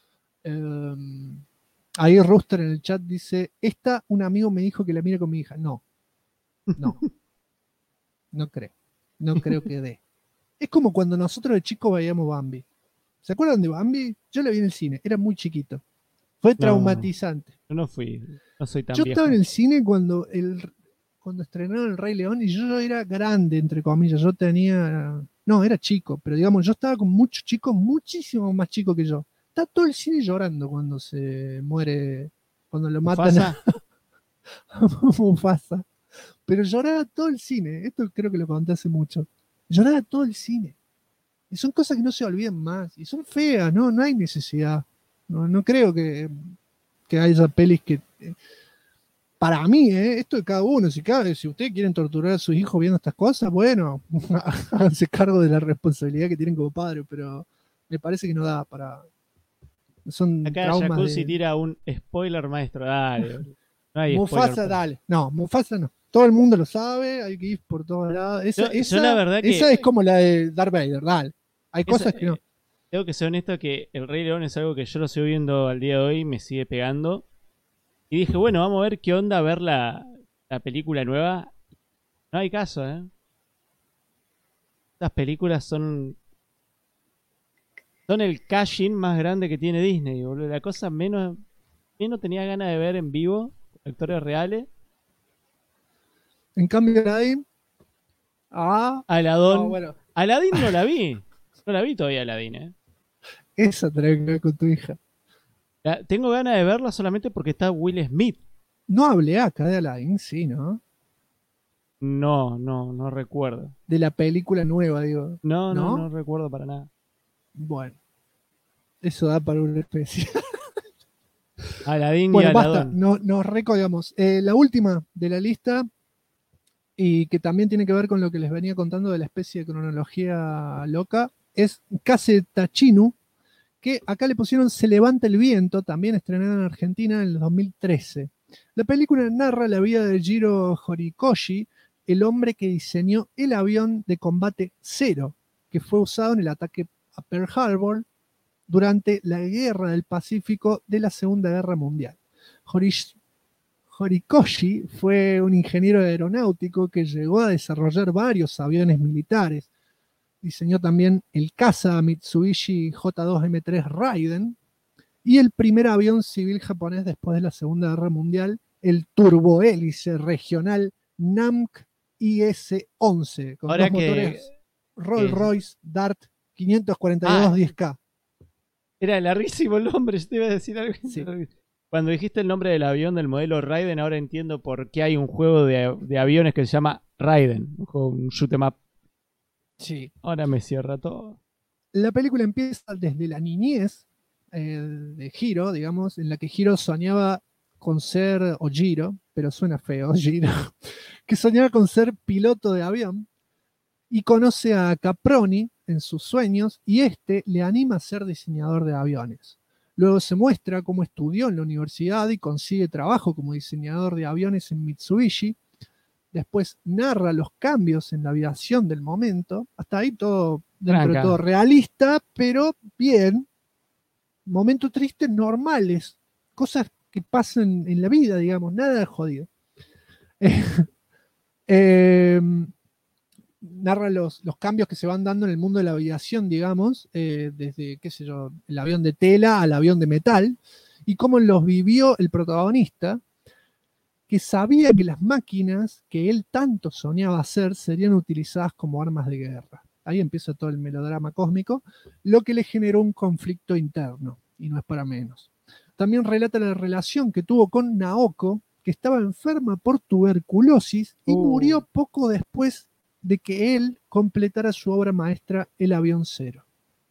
Ahí Rooster en el chat dice, un amigo me dijo que la mire con mi hija. No creo. No creo que dé. Es como cuando nosotros de chicos veíamos Bambi. ¿Se acuerdan de Bambi? Yo la vi en el cine, era muy chiquito. Fue traumatizante. Yo no fui, no soy tan viejo. Yo estaba en el cine cuando estrenaron El Rey León y yo era grande, entre comillas. Yo tenía... No, era chico, pero digamos, yo estaba con muchos chicos, muchísimo más chicos que yo. Está todo el cine llorando cuando se muere, cuando lo matan a Mufasa. Pero lloraba todo el cine. Esto creo que lo conté hace mucho. Lloraba todo el cine. Y son cosas que no se olvidan más. Y son feas, no hay necesidad. No creo que haya pelis que... para mí, esto de cada uno. Si ustedes quieren torturar a sus hijos viendo estas cosas, bueno, háganse cargo de la responsabilidad que tienen como padre. Pero me parece que no da para... Son acá traumas Jacuzzi tira un spoiler maestro. Dale. No hay Mufasa, spoiler, dale. No, Mufasa no. Todo el mundo lo sabe, hay que ir por todos lados. Yo la verdad que... esa es como la de Darth Vader, dale. Hay cosas que no. Tengo que ser honesto que El Rey León es algo que yo lo sigo viendo al día de hoy, me sigue pegando. Y dije, bueno, vamos a ver qué onda ver la película nueva. No hay caso, Estas películas son el cash-in más grande que tiene Disney, boludo. La cosa menos tenía ganas de ver en vivo, actores reales. En cambio, Aladdin. Aladón. Bueno, Aladdin no la vi. No la vi todavía, Aladdin, esa tenés que ver con tu hija. Tengo ganas de verla solamente porque está Will Smith. No hablé acá de Aladdin, sí, ¿no? No recuerdo. De la película nueva, digo. No recuerdo para nada. Bueno, eso da para una especie. Aladdin Bueno, y basta, Aladón. nos recordamos. La última de la lista, y que también tiene que ver con lo que les venía contando de la especie de cronología loca, es Case Tachinu, que acá le pusieron Se levanta el viento, también estrenada en Argentina en el 2013. La película narra la vida de Jiro Horikoshi, el hombre que diseñó el avión de combate Zero, que fue usado en el ataque a Pearl Harbor durante la Guerra del Pacífico de la Segunda Guerra Mundial. Horikoshi fue un ingeniero aeronáutico que llegó a desarrollar varios aviones militares. Diseñó también el caza Mitsubishi J2M3 Raiden y el primer avión civil japonés después de la Segunda Guerra Mundial, el turbohélice regional Namk IS-11, con Ahora dos motores Rolls-Royce Dart 542-10K. Era larguísimo el nombre, yo te iba a decir algo. Sí. Cuando dijiste el nombre del avión del modelo Raiden, ahora entiendo por qué hay un juego de aviones que se llama Raiden, un shoot 'em up. Sí. Ahora me cierra todo. La película empieza desde la niñez de Hiro, digamos, en la que Hiro soñaba con ser, o Jiro, pero suena feo, Jiro, que soñaba con ser piloto de avión, y conoce a Caproni en sus sueños, y este le anima a ser diseñador de aviones. Luego se muestra cómo estudió en la universidad y consigue trabajo como diseñador de aviones en Mitsubishi. Después narra los cambios en la aviación del momento. Hasta ahí todo, dentro de todo realista, pero bien. Momentos tristes normales. Cosas que pasan en la vida, digamos. Nada jodido. Narra los cambios que se van dando en el mundo de la aviación, digamos. Desde, qué sé yo, el avión de tela al avión de metal. Y cómo los vivió el protagonista, que sabía que las máquinas que él tanto soñaba hacer serían utilizadas como armas de guerra. Ahí empieza todo el melodrama cósmico, lo que le generó un conflicto interno, y no es para menos. También relata la relación que tuvo con Naoko, que estaba enferma por tuberculosis y murió poco después de que él completara su obra maestra El avión Zero.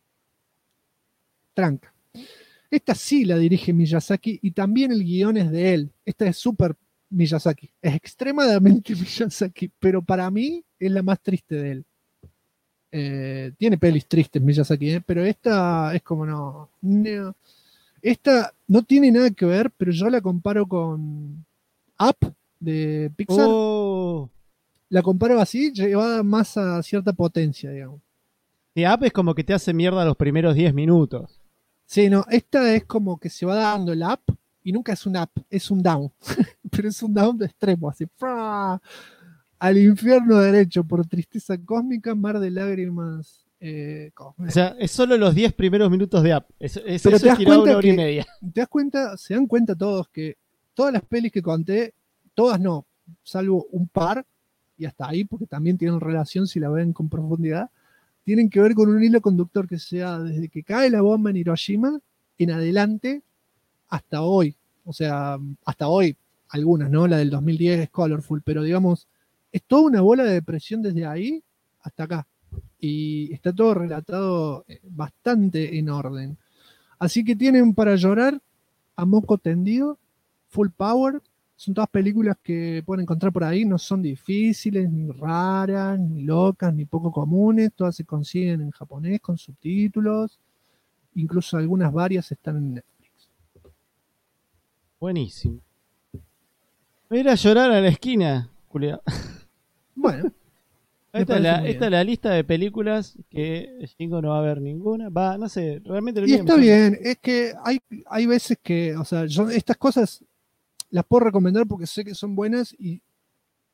Tranca. Esta sí la dirige Miyazaki y también el guión es de él. Esta es súper Miyazaki, es extremadamente Miyazaki, pero para mí es la más triste de él. Tiene pelis tristes Miyazaki, pero esta es como no. Esta no tiene nada que ver, pero yo la comparo con Up de Pixar. La comparo así, llevada más a cierta potencia, digamos. Y Up es como que te hace mierda los primeros 10 minutos. Sí, no, esta es como que se va dando el up y nunca es un up, es un down. Pero es un down de extremo, así. ¡fra! Al infierno derecho, por tristeza cósmica, mar de lágrimas. O sea, es solo los 10 primeros minutos de Up. Pero eso te das tirado cuenta una hora y media. te das cuenta, se dan cuenta todos que todas las pelis que conté, todas no, salvo un par, y hasta ahí, porque también tienen relación si la ven con profundidad, tienen que ver con un hilo conductor que sea desde que cae la bomba en Hiroshima en adelante hasta hoy. O sea, hasta hoy, algunas, ¿no? La del 2010 es Colorful, pero digamos, es toda una bola de depresión desde ahí hasta acá. Y está todo relatado bastante en orden. Así que tienen para llorar a moco tendido, Full Power. Son todas películas que pueden encontrar por ahí, no son difíciles, ni raras, ni locas, ni poco comunes. Todas se consiguen en japonés con subtítulos. Incluso algunas varias están en Netflix. Buenísimo. Voy a ir a llorar a la esquina, Julián. Bueno. Esta es la lista de películas que Shingo no va a ver ninguna. Va, no sé, realmente lo Y está bien, es que hay veces que, o sea, yo estas cosas las puedo recomendar porque sé que son buenas y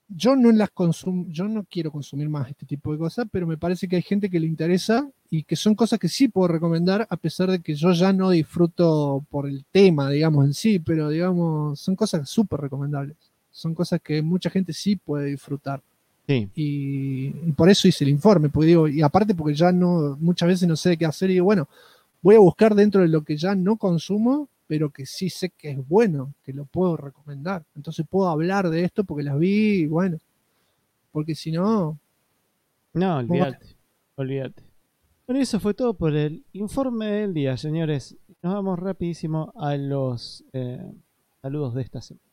yo no las consumo, yo no quiero consumir más este tipo de cosas, pero me parece que hay gente que le interesa y que son cosas que sí puedo recomendar, a pesar de que yo ya no disfruto por el tema, digamos, en sí, pero digamos, son cosas súper recomendables. Son cosas que mucha gente sí puede disfrutar. Sí. Y por eso hice el informe, porque digo, y aparte porque ya no, muchas veces no sé qué hacer y digo, bueno, voy a buscar dentro de lo que ya no consumo, pero que sí sé que es bueno, que lo puedo recomendar. Entonces puedo hablar de esto porque las vi y bueno, porque si no... No, olvídate. Bueno, eso fue todo por el informe del día, señores. Nos vamos rapidísimo a los saludos de esta semana.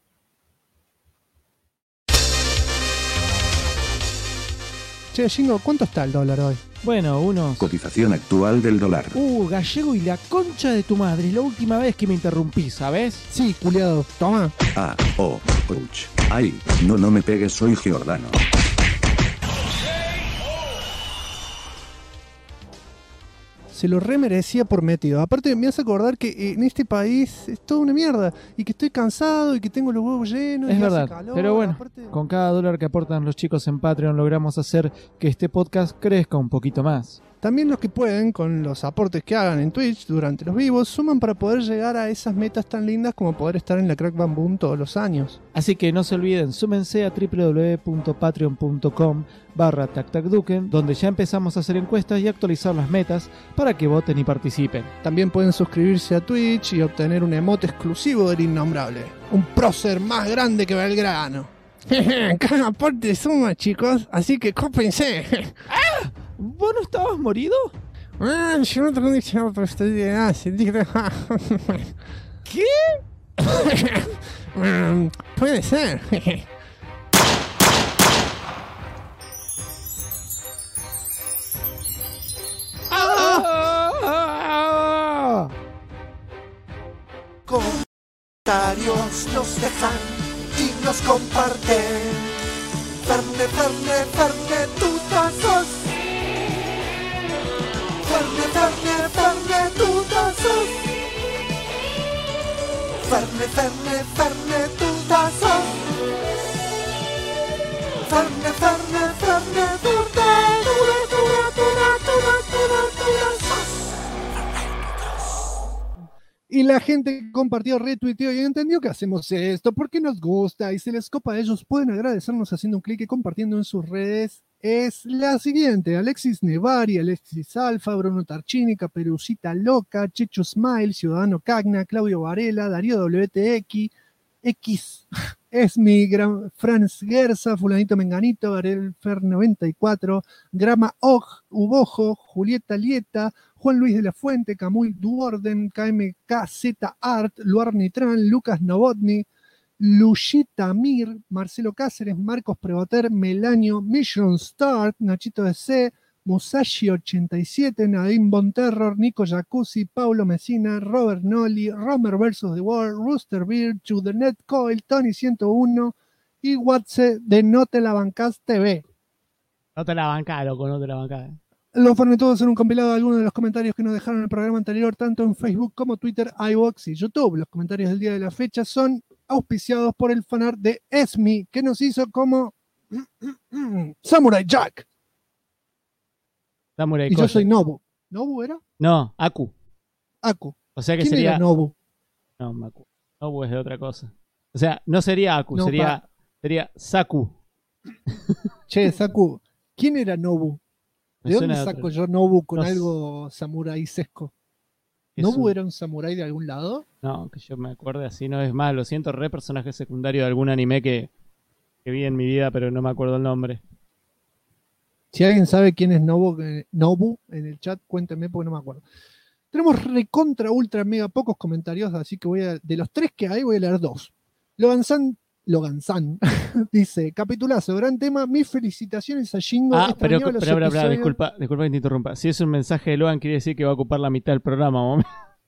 Che, Jingo, ¿cuánto está el dólar hoy? Bueno, unos... Cotización actual del dólar. Gallego y la concha de tu madre. Es la última vez que me interrumpí, ¿sabes? Sí, culiado, toma. Ouch. Ay, no me pegues, soy Giordano. Se lo remerecía por metido. Aparte me hace acordar que en este país es toda una mierda y que estoy cansado y que tengo los huevos llenos. Es y verdad, hace calor, pero bueno, aparte... con cada dólar que aportan los chicos en Patreon logramos hacer que este podcast crezca un poquito más. También los que pueden, con los aportes que hagan en Twitch durante los vivos, suman para poder llegar a esas metas tan lindas como poder estar en la Crack Bam Boom todos los años. Así que no se olviden, súmense a www.patreon.com/tactacduken, donde ya empezamos a hacer encuestas y actualizar las metas para que voten y participen. También pueden suscribirse a Twitch y obtener un emote exclusivo del Innombrable. Un prócer más grande que Belgrano. Cada aporte suma, chicos, así que cópense. ¿Vos no estabas morido? Yo no tengo dicho, pero estoy de ¿Qué? Puede ser. Comentarios nos dejan y nos comparten. Ferne, tutazos. Ferne, tutazos. Ferne, tutazos. Ferne, Y la gente que compartió, retuiteó y entendió que hacemos esto porque nos gusta y se les copa a ellos. Pueden agradecernos haciendo un clic y compartiendo en sus redes. Es la siguiente: Alexis Nevari, Alexis Alfa, Bruno Tarchini, Caperucita Loca, Checho Smile, Ciudadano Cagna, Claudio Varela, Darío WTX, X, Esmi, Franz Gersa, Fulanito Menganito, Garel Fer 94, Grama Og, Ubojo, Julieta Lieta, Juan Luis de la Fuente, Camuy Duorden, KMKZ Art, Luar Nitran, Lucas Novotny, Luchita Mir, Marcelo Cáceres, Marcos Prevoter, Melanio, Mission Start, Nachito DC, Musashi 87, Nadim Bon Terror, Nico Jacuzzi, Paulo Messina, Robert Nolli, Romer vs. The World, Rooster Beer, To The Net Coil, Tony 101 y Watse de No Te La Bancás TV. No te la bancás, loco, no te la bancás. Los Fornetudos son un compilado de algunos de los comentarios que nos dejaron en el programa anterior, tanto en Facebook como Twitter, iVoox y YouTube. Los comentarios del día de la fecha son auspiciados por el fanart de Esmi, que nos hizo como Samurai Jack. Samurai y Koya. yo soy Nobu. ¿Nobu era? No, Aku. Aku. O sea que ¿Quién sería era Nobu? No, Maku. Nobu es de otra cosa. O sea, no sería Aku, No, sería Saku. Che, Saku, ¿quién era Nobu? Me ¿De dónde suena de saco otro- yo Nobu con No sé. algo samuraisesco? Es ¿Nobu un- era un samurái de algún lado? No, que yo me acuerde así, no es más, lo siento, re personaje secundario de algún anime que vi en mi vida, pero no me acuerdo el nombre. Si alguien sabe quién es Nobu en el chat, cuéntenme porque no me acuerdo. Tenemos recontra, ultra, mega pocos comentarios, así que de los 3 que hay, voy a leer 2. Loganzan dice: capitulazo, gran tema, mis felicitaciones a Shingo. Pero extrañaba los disculpa episodios". que te interrumpa. Si es un mensaje de Logan, quiere decir que va a ocupar la mitad del programa, mami.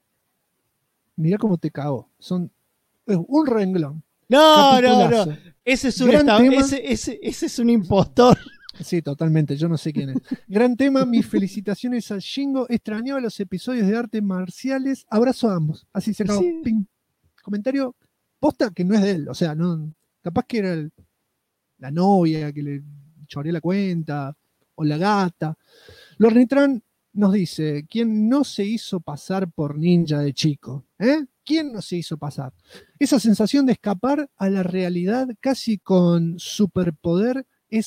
Mirá cómo te cago. Es un renglón. No. Capitulazo. Ese es un Gran tema. ese es un impostor. Sí, totalmente, yo no sé quién es. Gran tema, mis felicitaciones a Shingo. Extrañaba los episodios de artes marciales. Abrazo a ambos. Así se acabó. Sí. Pim. Comentario posta que no es de él. O sea, no, capaz que era la novia que le choreó la cuenta, o la gata. Lornitran nos dice, ¿quién no se hizo pasar por ninja de chico? ¿Quién no se hizo pasar? Esa sensación de escapar a la realidad casi con superpoder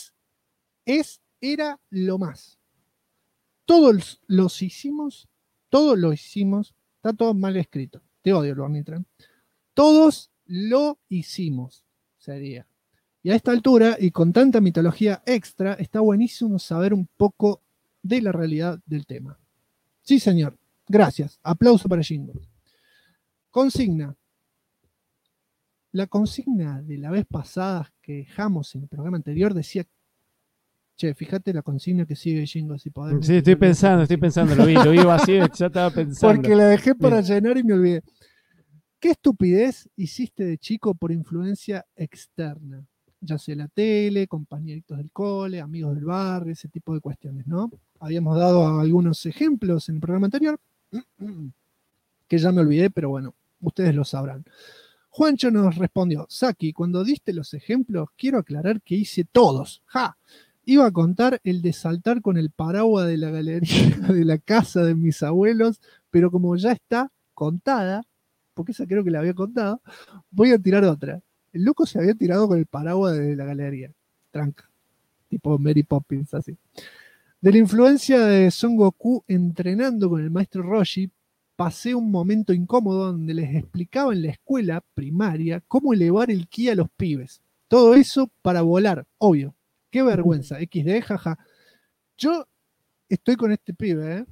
era lo más. Todos lo hicimos, está todo mal escrito. Te odio, Lornitran. Todos lo hicimos, sería. Y a esta altura, y con tanta mitología extra, está buenísimo saber un poco de la realidad del tema. Sí, señor. Gracias. Aplauso para Jingo. Consigna. La consigna de la vez pasada que dejamos en el programa anterior decía, che, fíjate la consigna que sigue Jingo, si podemos. Sí, estoy pensando, lo vi así, ya estaba pensando. Porque la dejé para llenar y me olvidé. ¿Qué estupidez hiciste de chico por influencia externa? Ya sea la tele, compañeritos del cole, amigos del barrio, ese tipo de cuestiones, ¿no? Habíamos dado algunos ejemplos en el programa anterior, que ya me olvidé, pero bueno, ustedes lo sabrán. Juancho nos respondió, Saki, cuando diste los ejemplos, quiero aclarar que hice todos. ¡Ja! Iba a contar el de saltar con el paraguas de la galería de la casa de mis abuelos, pero como ya está contada, porque esa creo que la había contado, voy a tirar otra. El loco se había tirado con el paraguas de la galería. Tranca. Tipo Mary Poppins, así. De la influencia de Son Goku entrenando con el maestro Roshi, pasé un momento incómodo donde les explicaba en la escuela primaria cómo elevar el ki a los pibes. Todo eso para volar, obvio. Qué vergüenza. XD, jaja. Yo estoy con este pibe,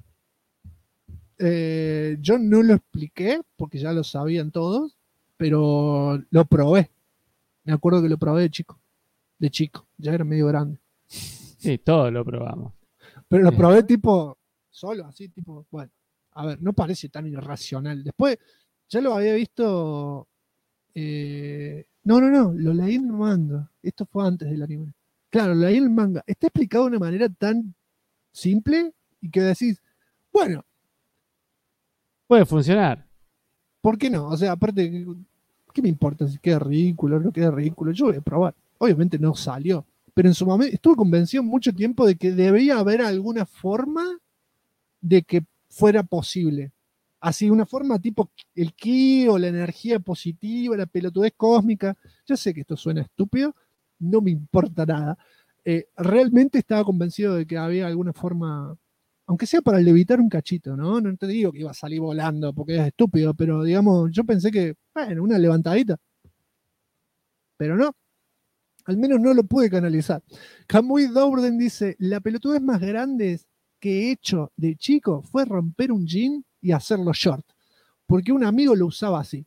yo no lo expliqué porque ya lo sabían todos, pero lo probé. Me acuerdo que lo probé de chico, ya era medio grande. Sí, todo lo probamos. Pero lo probé tipo, solo, así, tipo, bueno, a ver, no parece tan irracional. Después, ya lo había visto, no, lo leí en el manga. Esto fue antes del anime. Claro, lo leí en el manga. Está explicado de una manera tan simple y que decís, bueno, puede funcionar. ¿Por qué no? O sea, aparte, ¿qué me importa si queda ridículo o no queda ridículo? Yo voy a probar. Obviamente no salió. Pero en su momento estuve convencido mucho tiempo de que debía haber alguna forma de que fuera posible. Así, una forma tipo el ki o la energía positiva, la pelotudez cósmica. Ya sé que esto suena estúpido, no me importa nada. Realmente estaba convencido de que había alguna forma, aunque sea para levitar un cachito, ¿no? No te digo que iba a salir volando porque es estúpido, pero digamos, yo pensé que, bueno, una levantadita. Pero no. Al menos no lo pude canalizar. Kamui Dourden dice, la pelotudez más grande que he hecho de chico fue romper un jean y hacerlo short. Porque un amigo lo usaba así.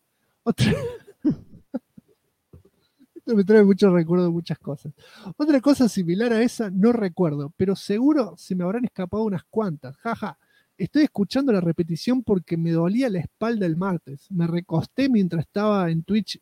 Esto me trae muchos recuerdos de muchas cosas. Otra cosa similar a esa no recuerdo, pero seguro se me habrán escapado unas cuantas. Jaja. Estoy escuchando la repetición porque me dolía la espalda el martes. Me recosté mientras estaban en Twitch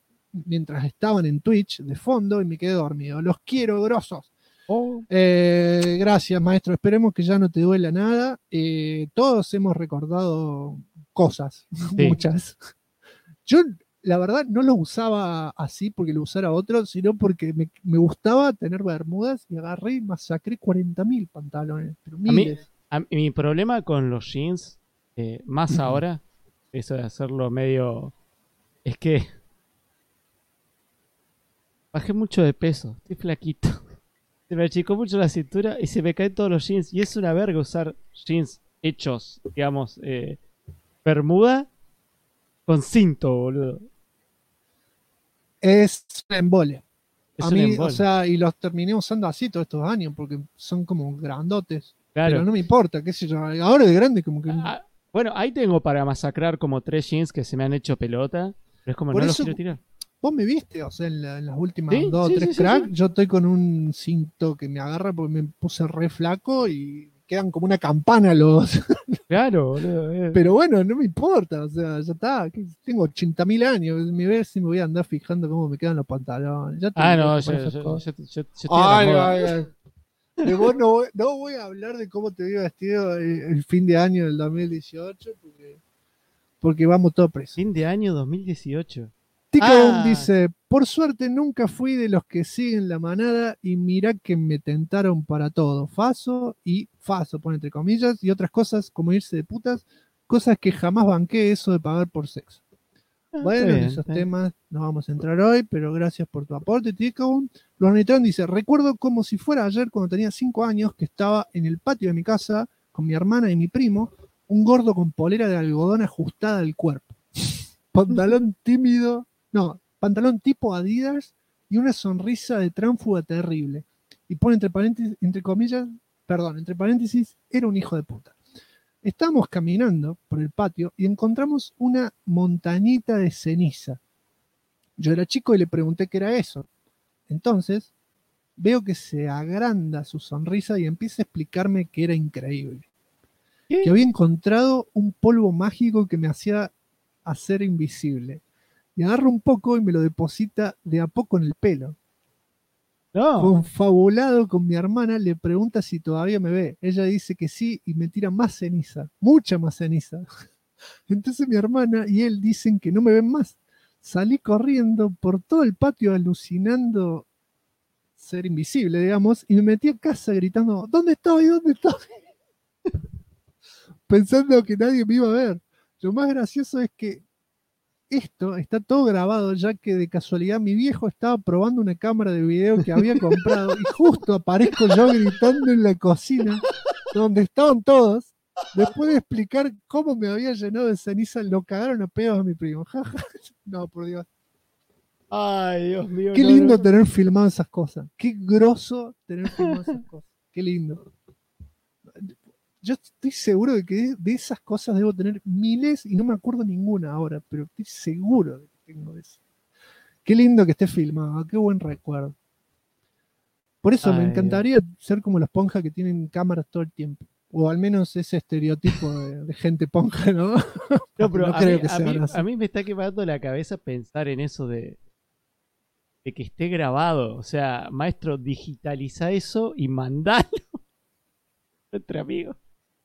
de fondo y me quedé dormido. Los quiero, grosos. Gracias, maestro. Esperemos que ya no te duela nada. Todos hemos recordado cosas, sí. Muchas. Yo, la verdad, no lo usaba así porque lo usara otro, sino porque me gustaba tener bermudas y agarré y masacré 40.000 pantalones. Pero miles. Mi problema con los jeans, más ahora, eso de hacerlo medio... Es que bajé mucho de peso, estoy flaquito. Se me achicó mucho la cintura y se me caen todos los jeans. Y es una verga usar jeans hechos, digamos, bermuda con cinto, boludo. Es un embole. A mí, o sea, y los terminé usando así todos estos años porque son como grandotes. Claro. Pero no me importa, qué sé yo. Ahora de grande como que... bueno, ahí tengo para masacrar como 3 jeans que se me han hecho pelota. Pero es como por no eso, los quiero tirar. Vos me viste, o sea, en las últimas 2 o 3 cracks, yo estoy con un cinto que me agarra porque me puse re flaco y quedan como una campana los... Claro, boludo. Pero bueno, no me importa, o sea, ya está. Tengo 80.000 años, me ves si me voy a andar fijando cómo me quedan los pantalones. Ya no, yo de vos no voy a hablar de cómo te vi vestido el fin de año del 2018 porque vamos todos presos. Fin de año 2018. Tica dice, por suerte nunca fui de los que siguen la manada y mirá que me tentaron para todo. Faso, pone entre comillas, y otras cosas como irse de putas, cosas que jamás banqué eso de pagar por sexo. Bueno, en esos temas no vamos a entrar hoy, pero gracias por tu aporte, Tica. Lornitron dice, recuerdo como si fuera ayer cuando tenía 5 años que estaba en el patio de mi casa con mi hermana y mi primo, un gordo con polera de algodón ajustada al cuerpo. Pantalón tipo Adidas y una sonrisa de tránfuga terrible. Y pone entre paréntesis, era un hijo de puta. Estábamos caminando por el patio y encontramos una montañita de ceniza. Yo era chico y le pregunté qué era eso. Entonces, veo que se agranda su sonrisa y empieza a explicarme que era increíble. Que había encontrado un polvo mágico que me hacía hacer invisible. Y agarra un poco y me lo deposita de a poco en el pelo. No. Confabulado con mi hermana, le pregunta si todavía me ve. Ella dice que sí y me tira más ceniza, mucha más ceniza. Entonces mi hermana y él dicen que no me ven más. Salí corriendo por todo el patio alucinando ser invisible, digamos, y me metí a casa gritando, ¿dónde estoy? ¿Dónde estoy? Pensando que nadie me iba a ver. Lo más gracioso es que esto está todo grabado, ya que de casualidad mi viejo estaba probando una cámara de video que había comprado y justo aparezco yo gritando en la cocina, donde estaban todos. Después de explicar cómo me había llenado de ceniza, lo cagaron a pedos a mi primo. No, por Dios. Ay, Dios mío. Qué lindo tener filmado esas cosas. Qué groso tener filmado esas cosas. Qué lindo. Yo estoy seguro de que de esas cosas debo tener miles y no me acuerdo ninguna ahora, pero estoy seguro de que tengo eso. Qué lindo que esté filmado, qué buen recuerdo. Por eso me encantaría ser como los ponjas que tienen cámaras todo el tiempo. O al menos ese estereotipo de gente ponja, ¿no? No, pero no creo que sea a mí me está quemando la cabeza pensar en eso de que esté grabado. O sea, maestro, digitaliza eso y mandalo entre amigos.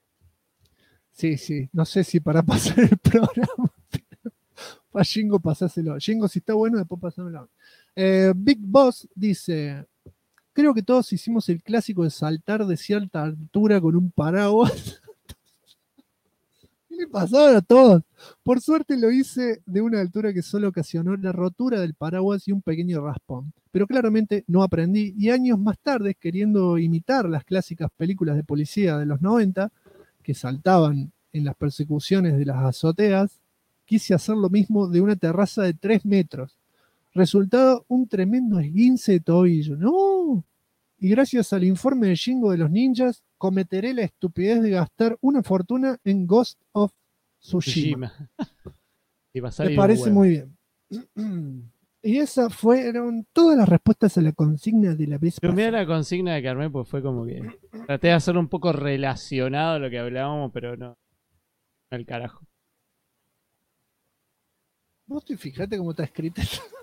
Sí. No sé si para pasar el programa. Para Jingo pasáselo. Jingo, si está bueno, después pasámelo. Big Boss dice... Creo que todos hicimos el clásico de saltar de cierta altura con un paraguas. ¿Qué le pasaba a todos? Por suerte lo hice de una altura que solo ocasionó la rotura del paraguas y un pequeño raspón. Pero claramente no aprendí y años más tarde, queriendo imitar las clásicas películas de policía de los 90, que saltaban en las persecuciones de las azoteas, quise hacer lo mismo de una terraza de 3 metros. Resultado, un tremendo esguince de tobillo. ¡No! Y gracias al informe de Jingo de los ninjas, cometeré la estupidez de gastar una fortuna en Ghost of Tsushima. Me parece muy bien. Y esas fueron todas las respuestas a la consigna de la vez pasada. Mira la consigna de Carmen, pues fue como que traté de hacer un poco relacionado a lo que hablábamos, pero no al carajo. Vos te fijate cómo está escrito.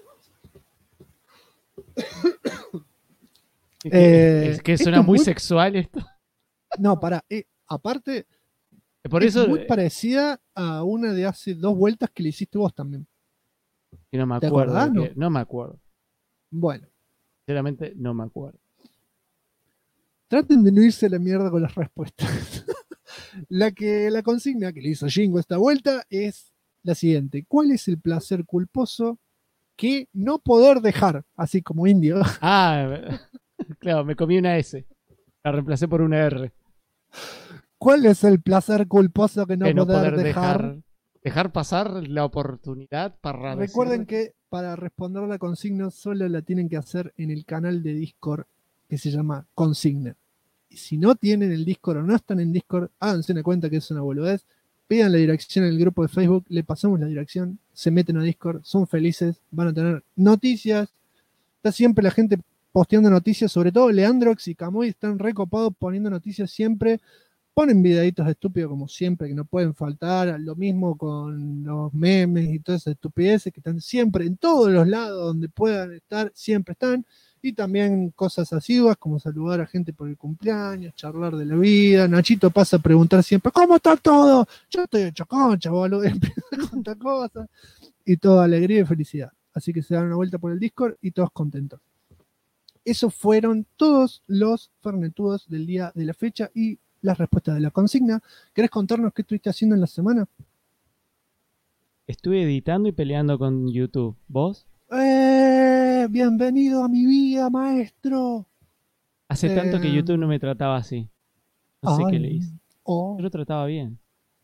Es que suena muy sexual esto. No, pará. Aparte, por eso, es muy parecida a una de hace 2 vueltas que le hiciste vos también. Y no me ¿Te acuerdo. acordás, no me acuerdo. Bueno. Sinceramente, no me acuerdo. Traten de no irse a la mierda con las respuestas. La consigna que le hizo Jingo esta vuelta es la siguiente. ¿Cuál es el placer culposo que no poder dejar? Así como indio. Claro, me comí una S. La reemplacé por una R. ¿Cuál es el placer culposo que no poder dejar? Dejar pasar la oportunidad para... Recuerden que para responder la consigna solo la tienen que hacer en el canal de Discord que se llama Consigna. Y si no tienen el Discord o no están en Discord, háganse una cuenta que es una boludez. Pidan la dirección en el grupo de Facebook, le pasamos la dirección, se meten a Discord, son felices, van a tener noticias. Está siempre la gente posteando noticias, sobre todo Leandrox y Camuy están recopados poniendo noticias siempre. Ponen videitos estúpidos como siempre, que no pueden faltar. Lo mismo con los memes y todas esas estupideces que están siempre en todos los lados donde puedan estar, siempre están. Y también cosas asiduas como saludar a gente por el cumpleaños, charlar de la vida. Nachito pasa a preguntar siempre, ¿cómo está todo? Yo estoy hecho concha, boludo. Y empieza a contar cosas. Y toda alegría y felicidad. así que se dan una vuelta por el Discord y todos contentos. Esos fueron todos los fernetudos del día de la fecha y las respuestas de la consigna. ¿Querés contarnos qué estuviste haciendo en la semana? Estuve editando y peleando con YouTube. ¿Vos? Bienvenido a mi vida, maestro. Hace tanto que YouTube no me trataba así. No sé qué le hice. Yo lo trataba bien.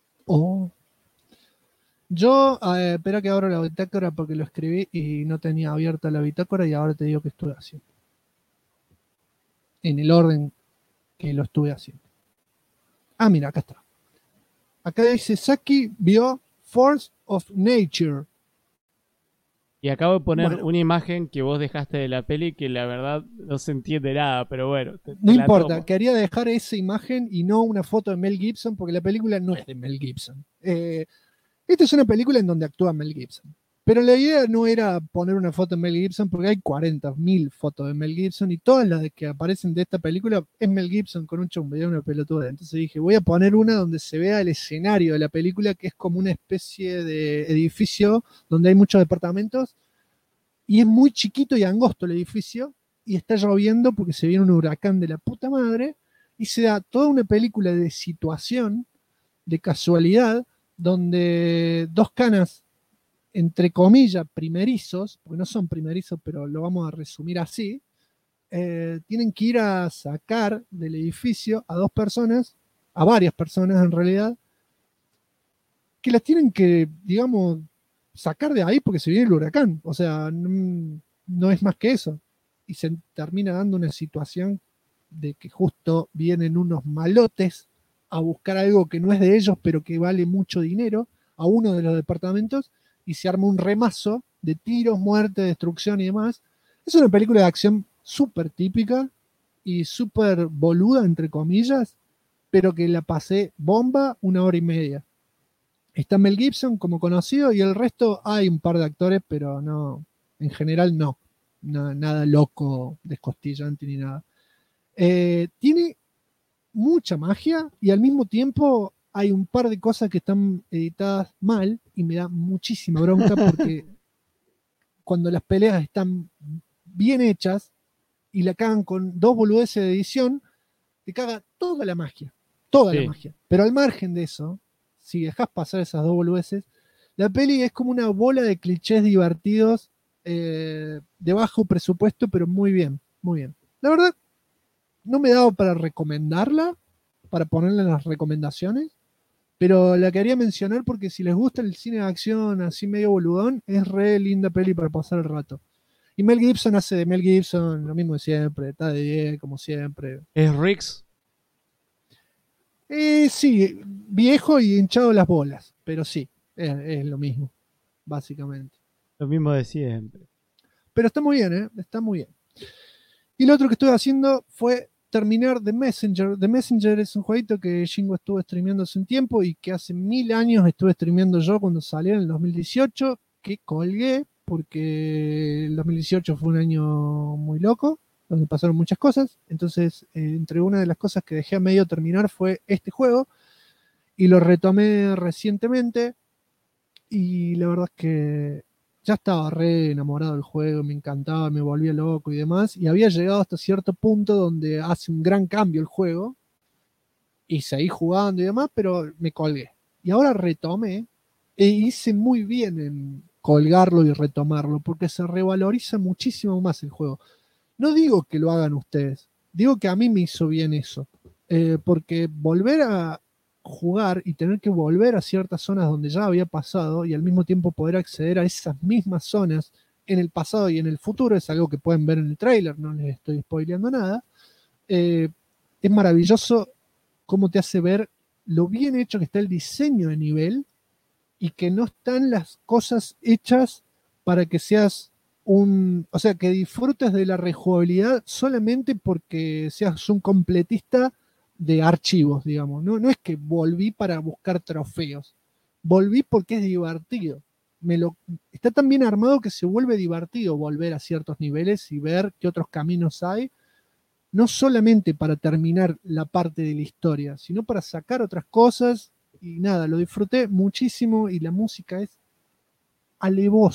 Yo, espera que abro la bitácora porque lo escribí y no tenía abierta la bitácora y ahora te digo que estuve haciendo. En el orden que lo estuve haciendo. Ah, mira, acá está. Acá dice, Saki vio Force of Nature. Y acabo de poner una imagen que vos dejaste de la peli que la verdad no se entiende nada, pero bueno. No importa, quería dejar esa imagen y no una foto de Mel Gibson porque la película no es de Mel Gibson. Esta es una película en donde actúa Mel Gibson. Pero la idea no era poner una foto de Mel Gibson porque hay 40.000 fotos de Mel Gibson y todas las que aparecen de esta película es Mel Gibson con un chumbo y una pelotuda. Entonces dije, voy a poner una donde se vea el escenario de la película, que es como una especie de edificio donde hay muchos departamentos y es muy chiquito y angosto el edificio y está lloviendo porque se viene un huracán de la puta madre y se da toda una película de situación, de casualidad, donde dos canas entre comillas, primerizos, porque no son primerizos, pero lo vamos a resumir así, tienen que ir a sacar del edificio a dos personas, a varias personas en realidad, que las tienen que, digamos, sacar de ahí porque se viene el huracán. O sea, no es más que eso. Y se termina dando una situación de que justo vienen unos malotes a buscar algo que no es de ellos, pero que vale mucho dinero, a uno de los departamentos, y se arma un remazo de tiros, muerte, destrucción y demás. Es una película de acción súper típica y súper boluda, entre comillas, pero que la pasé bomba 1 hora y media. Está Mel Gibson como conocido y el resto hay un par de actores, pero no, en general no. Nada loco, descostillante ni nada. Tiene mucha magia y al mismo tiempo hay un par de cosas que están editadas mal y me da muchísima bronca porque cuando las peleas están bien hechas y la cagan con dos boludeces de edición, te caga toda la magia. Toda la magia. Pero al margen de eso, si dejas pasar esas dos boludeces, la peli es como una bola de clichés divertidos de bajo presupuesto, pero muy bien, muy bien. La verdad, no me he dado para recomendarla, para ponerla en las recomendaciones, pero la quería mencionar porque si les gusta el cine de acción así medio boludón, es re linda peli para pasar el rato. Y Mel Gibson hace de Mel Gibson lo mismo de siempre, está de 10 como siempre. ¿Es Riggs? Sí, viejo y hinchado las bolas, pero sí, es lo mismo, básicamente. Lo mismo de siempre. Pero está muy bien, está muy bien. Y lo otro que estuve haciendo fue terminar The Messenger. The Messenger es un jueguito que Shingo estuvo streameando hace un tiempo y que hace 1000 años estuve streameando yo cuando salió en el 2018, que colgué porque el 2018 fue un año muy loco, donde pasaron muchas cosas. Entonces, entre una de las cosas que dejé a medio terminar fue este juego y lo retomé recientemente y la verdad es que ya estaba re enamorado del juego, me encantaba, me volvía loco y demás, y había llegado hasta cierto punto donde hace un gran cambio el juego, y seguí jugando y demás, pero me colgué. Y ahora retomé, e hice muy bien en colgarlo y retomarlo, porque se revaloriza muchísimo más el juego. No digo que lo hagan ustedes, digo que a mí me hizo bien eso, porque volver a jugar y tener que volver a ciertas zonas donde ya había pasado y al mismo tiempo poder acceder a esas mismas zonas en el pasado y en el futuro es algo que pueden ver en el tráiler, no les estoy spoileando nada. Es maravilloso cómo te hace ver lo bien hecho que está el diseño de nivel y que no están las cosas hechas para que seas o sea, que disfrutes de la rejugabilidad solamente porque seas un completista de archivos, digamos. No es que volví para buscar trofeos. Volví porque es divertido. Está tan bien armado que se vuelve divertido volver a ciertos niveles y ver qué otros caminos hay. No solamente para terminar la parte de la historia, sino para sacar otras cosas. Y nada, lo disfruté muchísimo y la música es alevosa.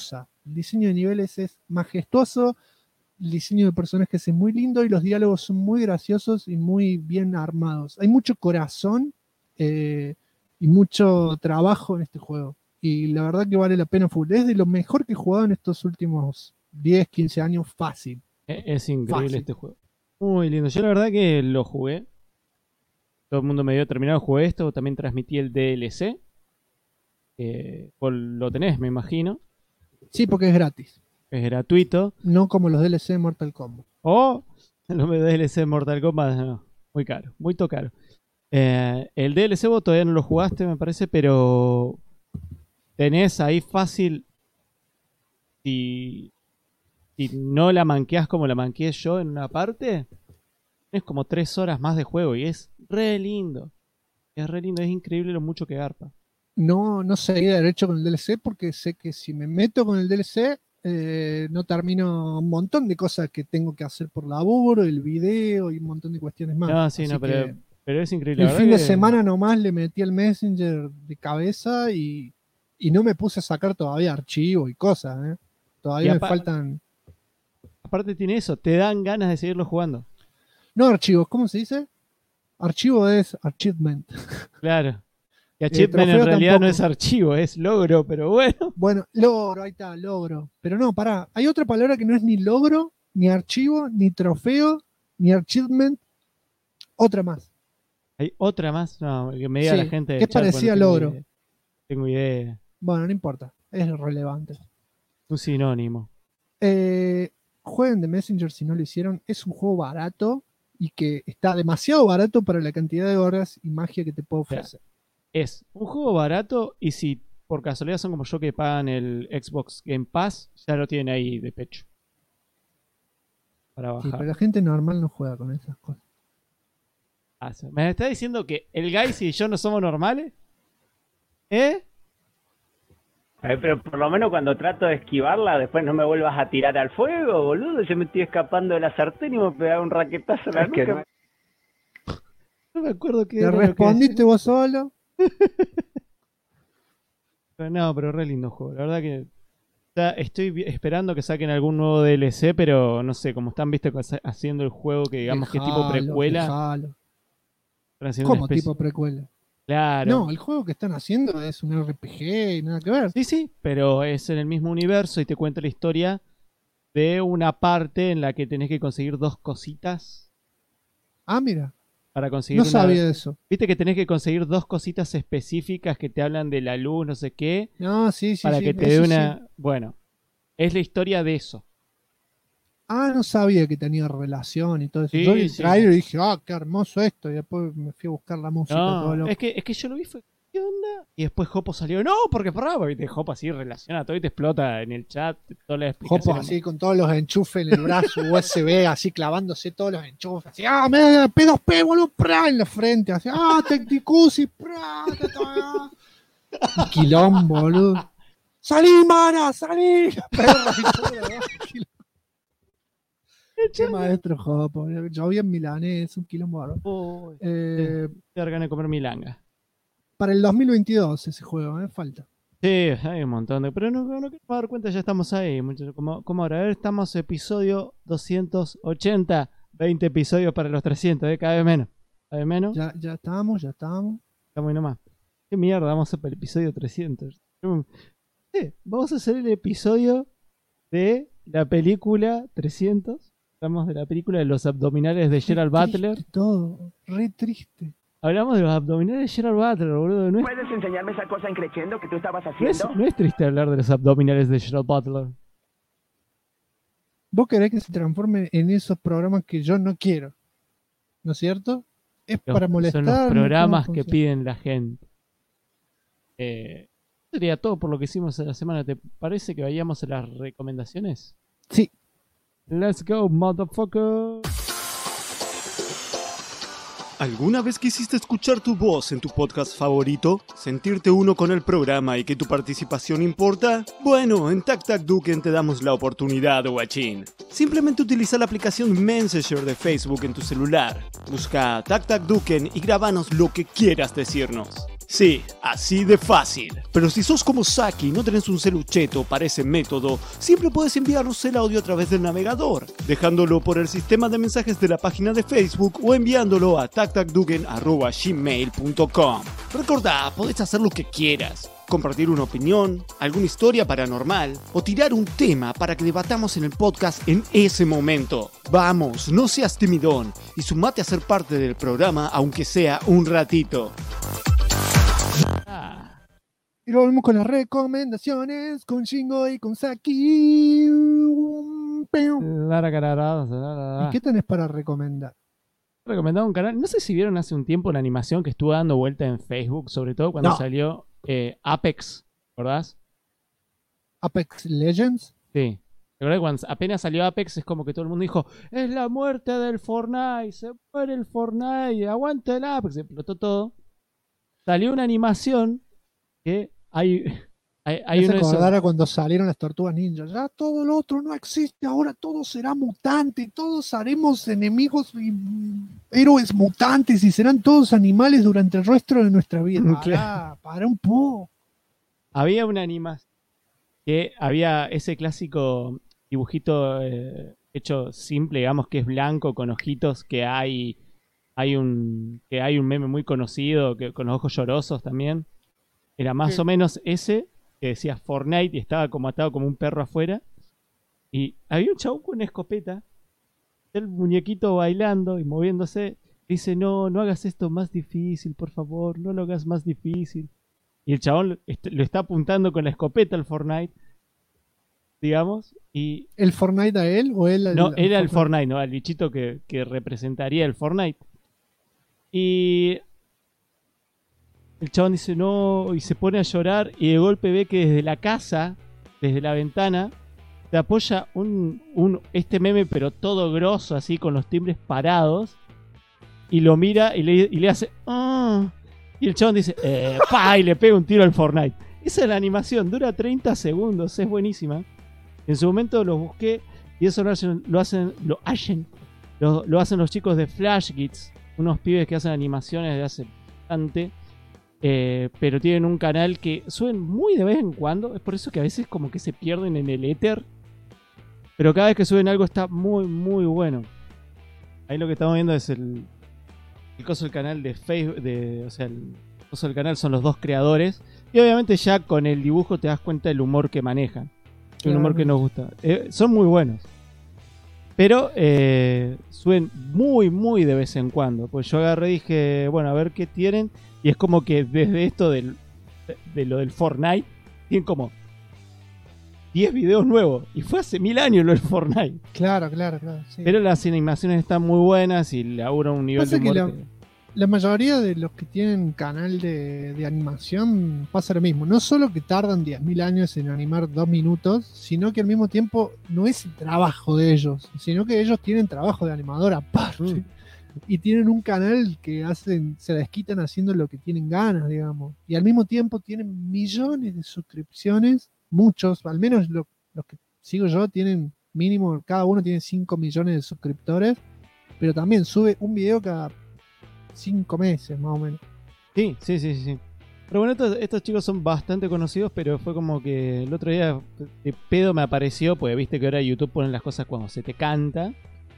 El diseño de niveles es majestuoso, el diseño de personajes es muy lindo y los diálogos son muy graciosos y muy bien armados. Hay mucho corazón y mucho trabajo en este juego. Y la verdad que vale la pena full. Es de lo mejor que he jugado en estos últimos 10, 15 años fácil. Es increíble Fácil. este juego. Muy lindo. Yo la verdad que lo jugué. Todo el mundo me dio terminado, jugué esto. También transmití el DLC. Vos lo tenés, me imagino. Sí, porque es gratis. Es gratuito. No como los DLC de Mortal Kombat. O los DLC de Mortal Kombat, no, muy caro, muy caro. El DLC vos todavía no lo jugaste, me parece, pero tenés ahí fácil. Si no la manqueás como la manqueé yo en una parte, tenés como 3 horas más de juego y es re lindo. Es re lindo, es increíble lo mucho que garpa. No seguí derecho con el DLC porque sé que si me meto con el DLC no termino un montón de cosas que tengo que hacer por laburo, el video y un montón de cuestiones más. No, sí, Así no, que pero es increíble. el la fin verdad de que- semana nomás le metí el Messenger de cabeza y no me puse a sacar todavía archivos y cosas. Todavía Y me faltan... Aparte tiene eso, te dan ganas de seguirlo jugando. No archivos, ¿cómo se dice? Archivo es achievement. Claro. Y achievement en trofeo realidad no tampoco. es archivo, es logro, pero bueno. Bueno, logro, ahí está, logro. Pero no, pará, hay otra palabra que no es ni logro, ni archivo, ni trofeo, ni achievement. Otra más. Hay otra más, no, que me diga Sí, la gente del que es chat, parecida bueno, a logro. Tengo idea. Bueno, no importa, es relevante. Un sinónimo. Jueguen de Messenger si no lo hicieron. Es un juego barato y que está demasiado barato para la cantidad de horas y magia que te puede ofrecer. Es un juego barato y si por casualidad son como yo que pagan el Xbox Game Pass, ya lo tienen ahí de pecho. Para Sí, bajar. pero la gente normal no juega con esas cosas. ¿Me está diciendo que el Guys y yo no somos normales? ¿Eh? Pero por lo menos cuando trato de esquivarla, después no me vuelvas a tirar al fuego, boludo. Yo me estoy escapando de la sartén y me pegaba un raquetazo en la nuca. No me acuerdo qué ¿Te era lo que respondiste decía. vos solo? Pero no, pero re lindo juego. La verdad que estoy esperando que saquen algún nuevo DLC, pero no sé, como están, viste, haciendo el juego que digamos que es tipo precuela. Dejalo. Están haciendo una ¿Cómo especie- tipo precuela? Claro. No, el juego que están haciendo es un RPG y nada que ver. Sí, sí, pero es en el mismo universo y te cuenta la historia de una parte en la que tenés que conseguir 2 cositas Ah, mira, para conseguir no una... sabía eso. Viste que tenés que conseguir 2 cositas específicas que te hablan de la luz, no sé qué, No, sí, para sí, que te dé eso una... sí. Bueno, es la historia de eso. Ah, no sabía que tenía relación y todo eso. Sí, Yo vi el sí. trailer y dije, ah, qué hermoso esto. Y después me fui a buscar la música. todo No, loco. es que yo lo vi, fue, ¿qué onda? Y después Jopo salió, no, porque pará, viste, Jopo así relaciona todo y te explota en el chat toda la explicación. Jopo así con todos los enchufes en el brazo USB, así clavándose todos los enchufes. Así, ah, me da P2P, boludo, pra, en la frente. Así, ah, Tecticusi, pra, y quilombo, boludo. ¡Salí, Mara! ¡Salí! La perra y todo, ¿no? Qué maestro Jopo. Yo vi en Milanés, un quilombo bárbaro. Te da ganas de comer milanga. Para el 2022 ese juego, falta. Sí, hay un montón de... Pero no quiero dar cuenta, ya estamos ahí, muchachos. Como ahora, a ver, estamos episodio 280. 20 episodios para los 300, cada vez menos. Cada vez menos. Ya estamos. Estamos ahí nomás. ¿Qué mierda vamos a hacer para el episodio 300? Sí, vamos a hacer el episodio de la película 300. Hablamos de la película de los abdominales de Gerald Butler. Todo, re triste. Hablamos de los abdominales de Gerald Butler, boludo. No es, ¿Puedes enseñarme esa cosa en crescendo que tú estabas no es- haciendo? no es triste hablar de los abdominales de Gerald Butler. Vos querés que se transforme en esos programas que yo no quiero. ¿No es cierto? Es para molestar. Son los ¿no? programas ¿Cómo que funciona? piden la gente. Sería todo por lo que hicimos en la semana. ¿Te parece que vayamos a las recomendaciones? Sí. Let's go, motherfucker. ¿Alguna vez quisiste escuchar tu voz en tu podcast favorito? ¿Sentirte uno con el programa y que tu participación importa? Bueno, en Tac Tac Duken te damos la oportunidad, guachín. Simplemente utiliza la aplicación Messenger de Facebook en tu celular. Busca Tac Tac Duken y grábanos lo que quieras decirnos. Sí, así de fácil. Pero si sos como Saki y no tenés un celucheto para ese método, siempre puedes enviarnos el audio a través del navegador, dejándolo por el sistema de mensajes de la página de Facebook o enviándolo a tactacduken@gmail.com. Recordá, podés hacer lo que quieras. Compartir una opinión, alguna historia paranormal o tirar un tema para que debatamos en el podcast en ese momento. Vamos, no seas timidón y sumate a ser parte del programa aunque sea un ratito. Y luego volvemos con las recomendaciones, con Shingo y con Saki. ¿Y qué tenés para recomendar? Recomendado un canal, no sé si vieron hace un tiempo una animación que estuvo dando vuelta en Facebook, sobre todo cuando salió Apex, ¿recordás? Apex Legends. Sí. ¿Recordás cuando apenas salió Apex? Es como que todo el mundo dijo, es la muerte del Fortnite, se muere el Fortnite, aguanta el Apex, se explotó todo. Salió una animación que hay uno de esos... cuando salieron las Tortugas Ninja. Ya todo lo otro no existe, ahora todo será mutante y todos haremos enemigos y héroes mutantes y serán todos animales durante el resto de nuestra vida. Para un poco. Había una animación que había ese clásico dibujito hecho simple, digamos que es blanco con ojitos, que hay un meme muy conocido que, con los ojos llorosos también. Era más o menos ese, que decía Fortnite y estaba como atado como un perro afuera. Y había un chabón con una escopeta, el muñequito bailando y moviéndose. Dice, no hagas esto más difícil, por favor, no lo hagas más difícil. Y el chabón lo está apuntando con la escopeta al Fortnite, digamos. Y ¿el Fortnite a él o él? No, era el Fortnite, ¿no? Al bichito que representaría el Fortnite. Y el chabón dice no y se pone a llorar y de golpe ve que desde la casa, desde la ventana, se apoya este meme pero todo grosso así con los timbres parados y lo mira y le hace y el chabón dice ¡pa! Y le pega un tiro al Fortnite. Esa es la animación, dura 30 segundos, es buenísima. En su momento los busqué y eso lo hacen los chicos de Flash Kids, unos pibes que hacen animaciones de hace bastante. Pero tienen un canal que suben muy de vez en cuando. Es por eso que a veces como que se pierden en el éter. Pero cada vez que suben algo está muy muy bueno. Ahí lo que estamos viendo es el coso del canal de Facebook, o sea, el coso del canal son los dos creadores. Y obviamente ya con el dibujo te das cuenta del humor que manejan. Un humor que nos gusta. Son muy buenos. Pero suben muy muy de vez en cuando. Pues yo agarré y dije, bueno, a ver qué tienen. Y es como que desde esto de lo del Fortnite, tienen como 10 videos nuevos. Y fue hace 1000 años lo del Fortnite. Claro. Sí. Pero las animaciones están muy buenas y laburan un nivel de humor. La mayoría de los que tienen canal de animación pasa lo mismo. No solo que tardan 10.000 años en animar 2 minutos, sino que al mismo tiempo no es el trabajo de ellos, sino que ellos tienen trabajo de animador aparte. Y tienen un canal que se desquitan haciendo lo que tienen ganas, digamos. Y al mismo tiempo tienen millones de suscripciones, muchos, al menos los que sigo yo tienen mínimo, cada uno tiene 5 millones de suscriptores, pero también sube un video cada 5 meses más o menos. Sí. Pero bueno, estos chicos son bastante conocidos, pero fue como que el otro día de pedo me apareció, porque viste que ahora YouTube ponen las cosas cuando se te canta.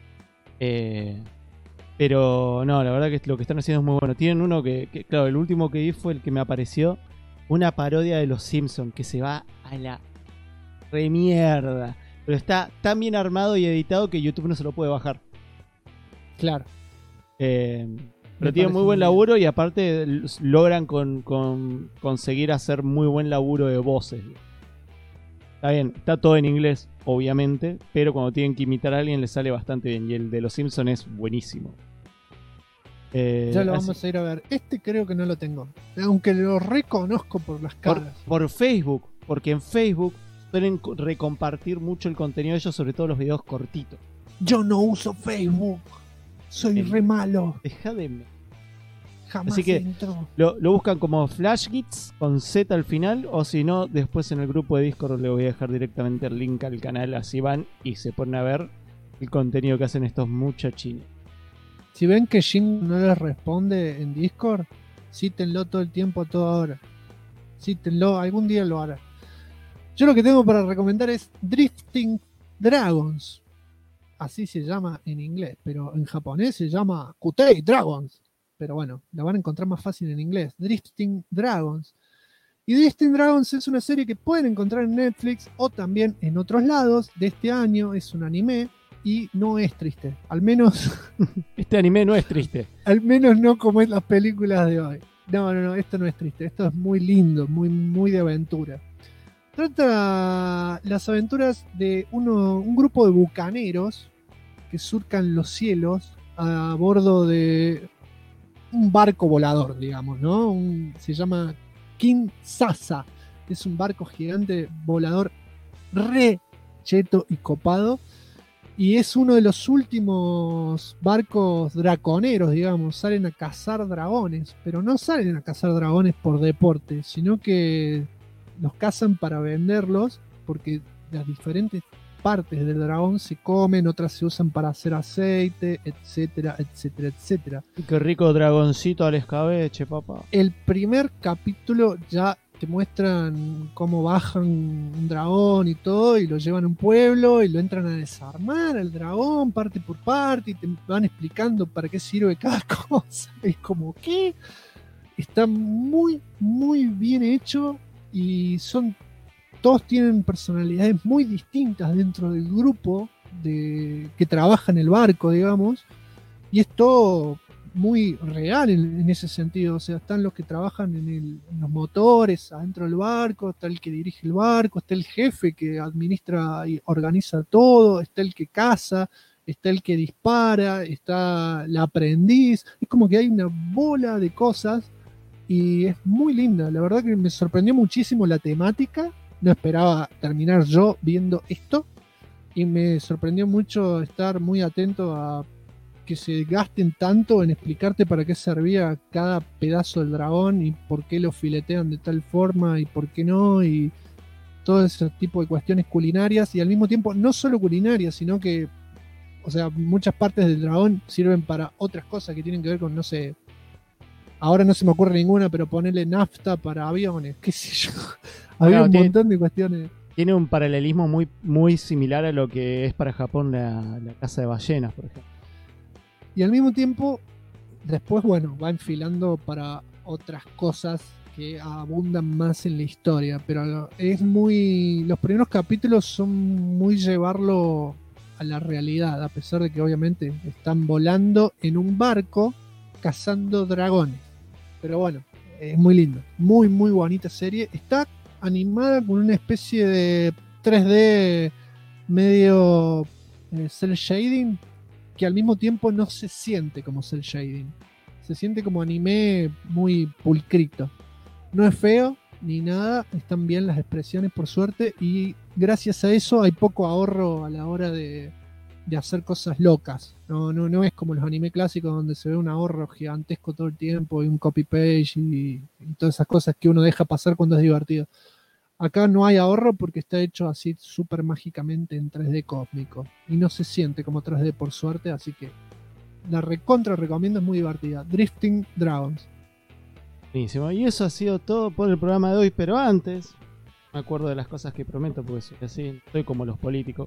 Pero no, la verdad que lo que están haciendo es muy bueno. Tienen uno que claro, el último que vi fue el que me apareció, una parodia de Los Simpsons, que se va a la remierda. Pero está tan bien armado y editado que YouTube no se lo puede bajar. Claro. Pero tiene muy buen laburo y aparte logran conseguir hacer muy buen laburo de voces. Está bien, está todo en inglés, obviamente, pero cuando tienen que imitar a alguien les sale bastante bien. Y el de Los Simpsons es buenísimo. Ya lo vamos a ir a ver. Este creo que no lo tengo, aunque lo reconozco por las caras. Por Facebook, porque en Facebook suelen recompartir mucho el contenido de ellos, sobre todo los videos cortitos. Yo no uso Facebook. Soy re malo. Deja de... Jamás. Así que lo buscan como Flash Kids con Z al final, o si no, después en el grupo de Discord le voy a dejar directamente el link al canal, así van y se ponen a ver el contenido que hacen estos muchachines. Si ven que Jin no les responde en Discord, Cítenlo todo el tiempo, a toda hora. Cítenlo, algún día lo hará. Yo lo que tengo para recomendar es Drifting Dragons. Así se llama en inglés, pero en japonés se llama Kutei Dragons. Pero bueno, la van a encontrar más fácil en inglés. Drifting Dragons. Y Drifting Dragons es una serie que pueden encontrar en Netflix o también en otros lados de este año. Es un anime y no es triste. Al menos... Este anime no es triste. Al menos no como en las películas de hoy. No, esto no es triste. Esto es muy lindo, muy de aventura. Trata las aventuras de un grupo de bucaneros que surcan los cielos a bordo de un barco volador, digamos, ¿no? Se llama King Sasa. Es un barco gigante volador re cheto y copado. Y es uno de los últimos barcos draconeros, digamos. Salen a cazar dragones, pero no salen a cazar dragones por deporte, sino que los cazan para venderlos, porque las diferentes partes del dragón se comen, otras se usan para hacer aceite, etcétera, etcétera, etcétera. Qué rico dragoncito al escabeche, papá. El primer capítulo ya te muestran cómo bajan un dragón y todo, y lo llevan a un pueblo y lo entran a desarmar al dragón parte por parte, y te van explicando para qué sirve cada cosa. Es como que está muy bien hecho, y todos tienen personalidades muy distintas dentro del grupo que trabaja en el barco, digamos, y es todo muy real en ese sentido. O sea, están los que trabajan en los motores adentro del barco, está el que dirige el barco, está el jefe que administra y organiza todo, está el que caza, está el que dispara, está la aprendiz. Es como que hay una bola de cosas y es muy linda. La verdad que me sorprendió muchísimo la temática. No esperaba terminar yo viendo esto, y me sorprendió mucho estar muy atento a que se gasten tanto en explicarte para qué servía cada pedazo del dragón y por qué lo filetean de tal forma y por qué no, y todo ese tipo de cuestiones culinarias, y al mismo tiempo no solo culinarias, sino que, o sea, muchas partes del dragón sirven para otras cosas que tienen que ver con, no sé, ahora no se me ocurre ninguna, pero ponerle nafta para aviones, qué sé yo. Había un montón de cuestiones. Tiene un paralelismo muy similar a lo que es para Japón la caza de ballenas, por ejemplo. Y al mismo tiempo, después, bueno, va enfilando para otras cosas que abundan más en la historia, pero es los primeros capítulos son muy llevarlo a la realidad, a pesar de que obviamente están volando en un barco cazando dragones. Pero bueno, es muy lindo, muy bonita serie. Está animada con una especie de 3D medio cel shading, que al mismo tiempo no se siente como cel shading, se siente como anime muy pulcrito. No es feo ni nada, están bien las expresiones por suerte, y gracias a eso hay poco ahorro a la hora de hacer cosas locas. No es como los anime clásicos donde se ve un ahorro gigantesco todo el tiempo y un copy page y todas esas cosas que uno deja pasar cuando es divertido. Acá no hay ahorro porque está hecho así súper mágicamente en 3D cósmico y no se siente como 3D por suerte, así que la recontra recomiendo, es muy divertida. Drifting Dragons. Buenísimo, y eso ha sido todo por el programa de hoy, pero antes me acuerdo de las cosas que prometo porque soy así, soy como los políticos.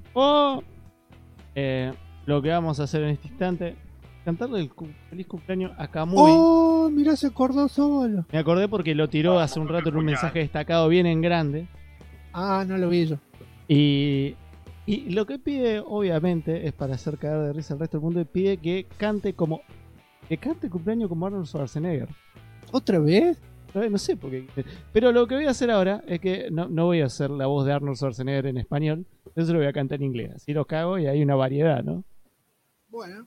Lo que vamos a hacer en este instante, cantarle el feliz cumpleaños a Kamui. Oh, mirá, se acordó solo. Me acordé porque lo tiró hace un rato en un mensaje destacado bien en grande. Ah, no lo vi yo. Y lo que pide, obviamente, es para hacer cagar de risa al resto del mundo, y pide que cante el cumpleaños como Arnold Schwarzenegger. ¿Otra vez? No sé por qué. Pero lo que voy a hacer ahora es que no voy a hacer la voz de Arnold Schwarzenegger en español, entonces lo voy a cantar en inglés. Así lo cago y hay una variedad, ¿no? Bueno.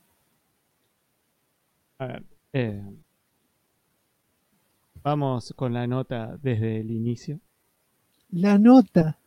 A ver. Vamos con la nota desde el inicio. La nota.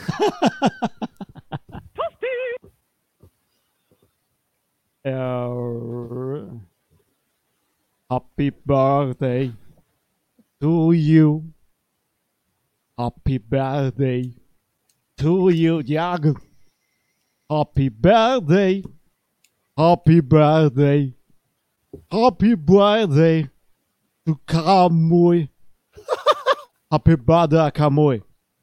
Happy birthday to you. Happy birthday to you, Jack. Happy birthday. Happy birthday. Happy birthday. Kamui. Happy birthday, Kamui.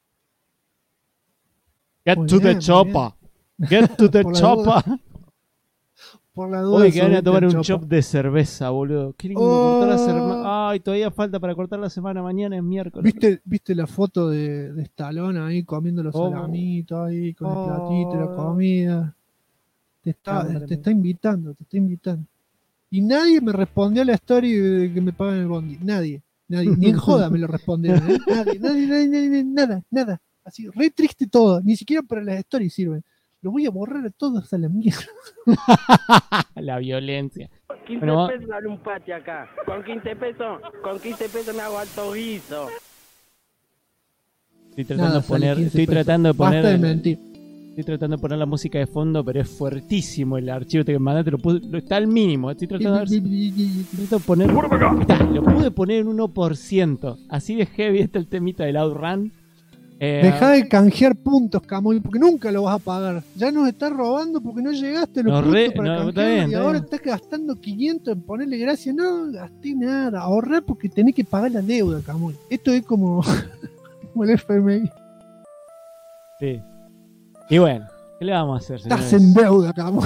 Get Muy to the bien, muy chopper. Get to the Por la chopper. Por la duda. Hoy que van a subite tomar el un chopa. chop de cerveza, boludo. Qué lindo cortar la semana. Ay, todavía falta para cortar la semana. Mañana es miércoles. ¿Viste la foto de Stallone ahí comiendo los salamitos ahí con el platito y la comida? Te está invitando. Y nadie me respondió a la story de que me pagan el bondi. Nadie. Ni en joda me lo respondieron. ¿Eh? Nadie, nada. Así, re triste todo. Ni siquiera para las stories sirven. Lo voy a borrar a todos a la mierda. La violencia. 15 Bueno, pesos sale un pati acá. Con 15 pesos me hago alto guiso. Estoy tratando de Basta de mentir. Estoy tratando de poner la música de fondo, pero es fuertísimo el archivo que mandaste. Está al mínimo. Estoy tratando de ver si trato de poner. Lo pude poner en 1%. Así de heavy está el temita del Outrun. Dejá de canjear puntos, Camuy, porque nunca lo vas a pagar. Ya nos estás robando porque no llegaste a los puntos para canjear y ahora estás gastando 500 en ponerle gracia. No gasté nada. Ahorrá porque tenés que pagar la deuda, Camuy. Esto es como el FMI. Sí. Y bueno, ¿qué le vamos a hacer, señores? Estás en deuda, Camuy.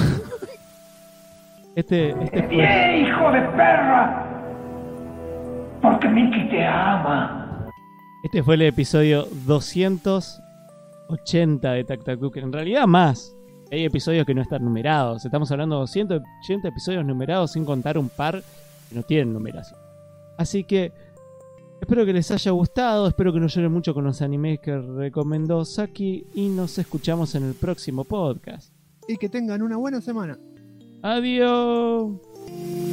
Este fue... ¡Bien, hijo de perra! Porque Mickey te ama. Este fue el episodio 280 de Tac Tac Duke. En realidad más. Hay episodios que no están numerados. Estamos hablando de 280 episodios numerados sin contar un par que no tienen numeración. Así que espero que les haya gustado. Espero que no lloren mucho con los animes que recomendó Saki. Y nos escuchamos en el próximo podcast. Y que tengan una buena semana. Adiós.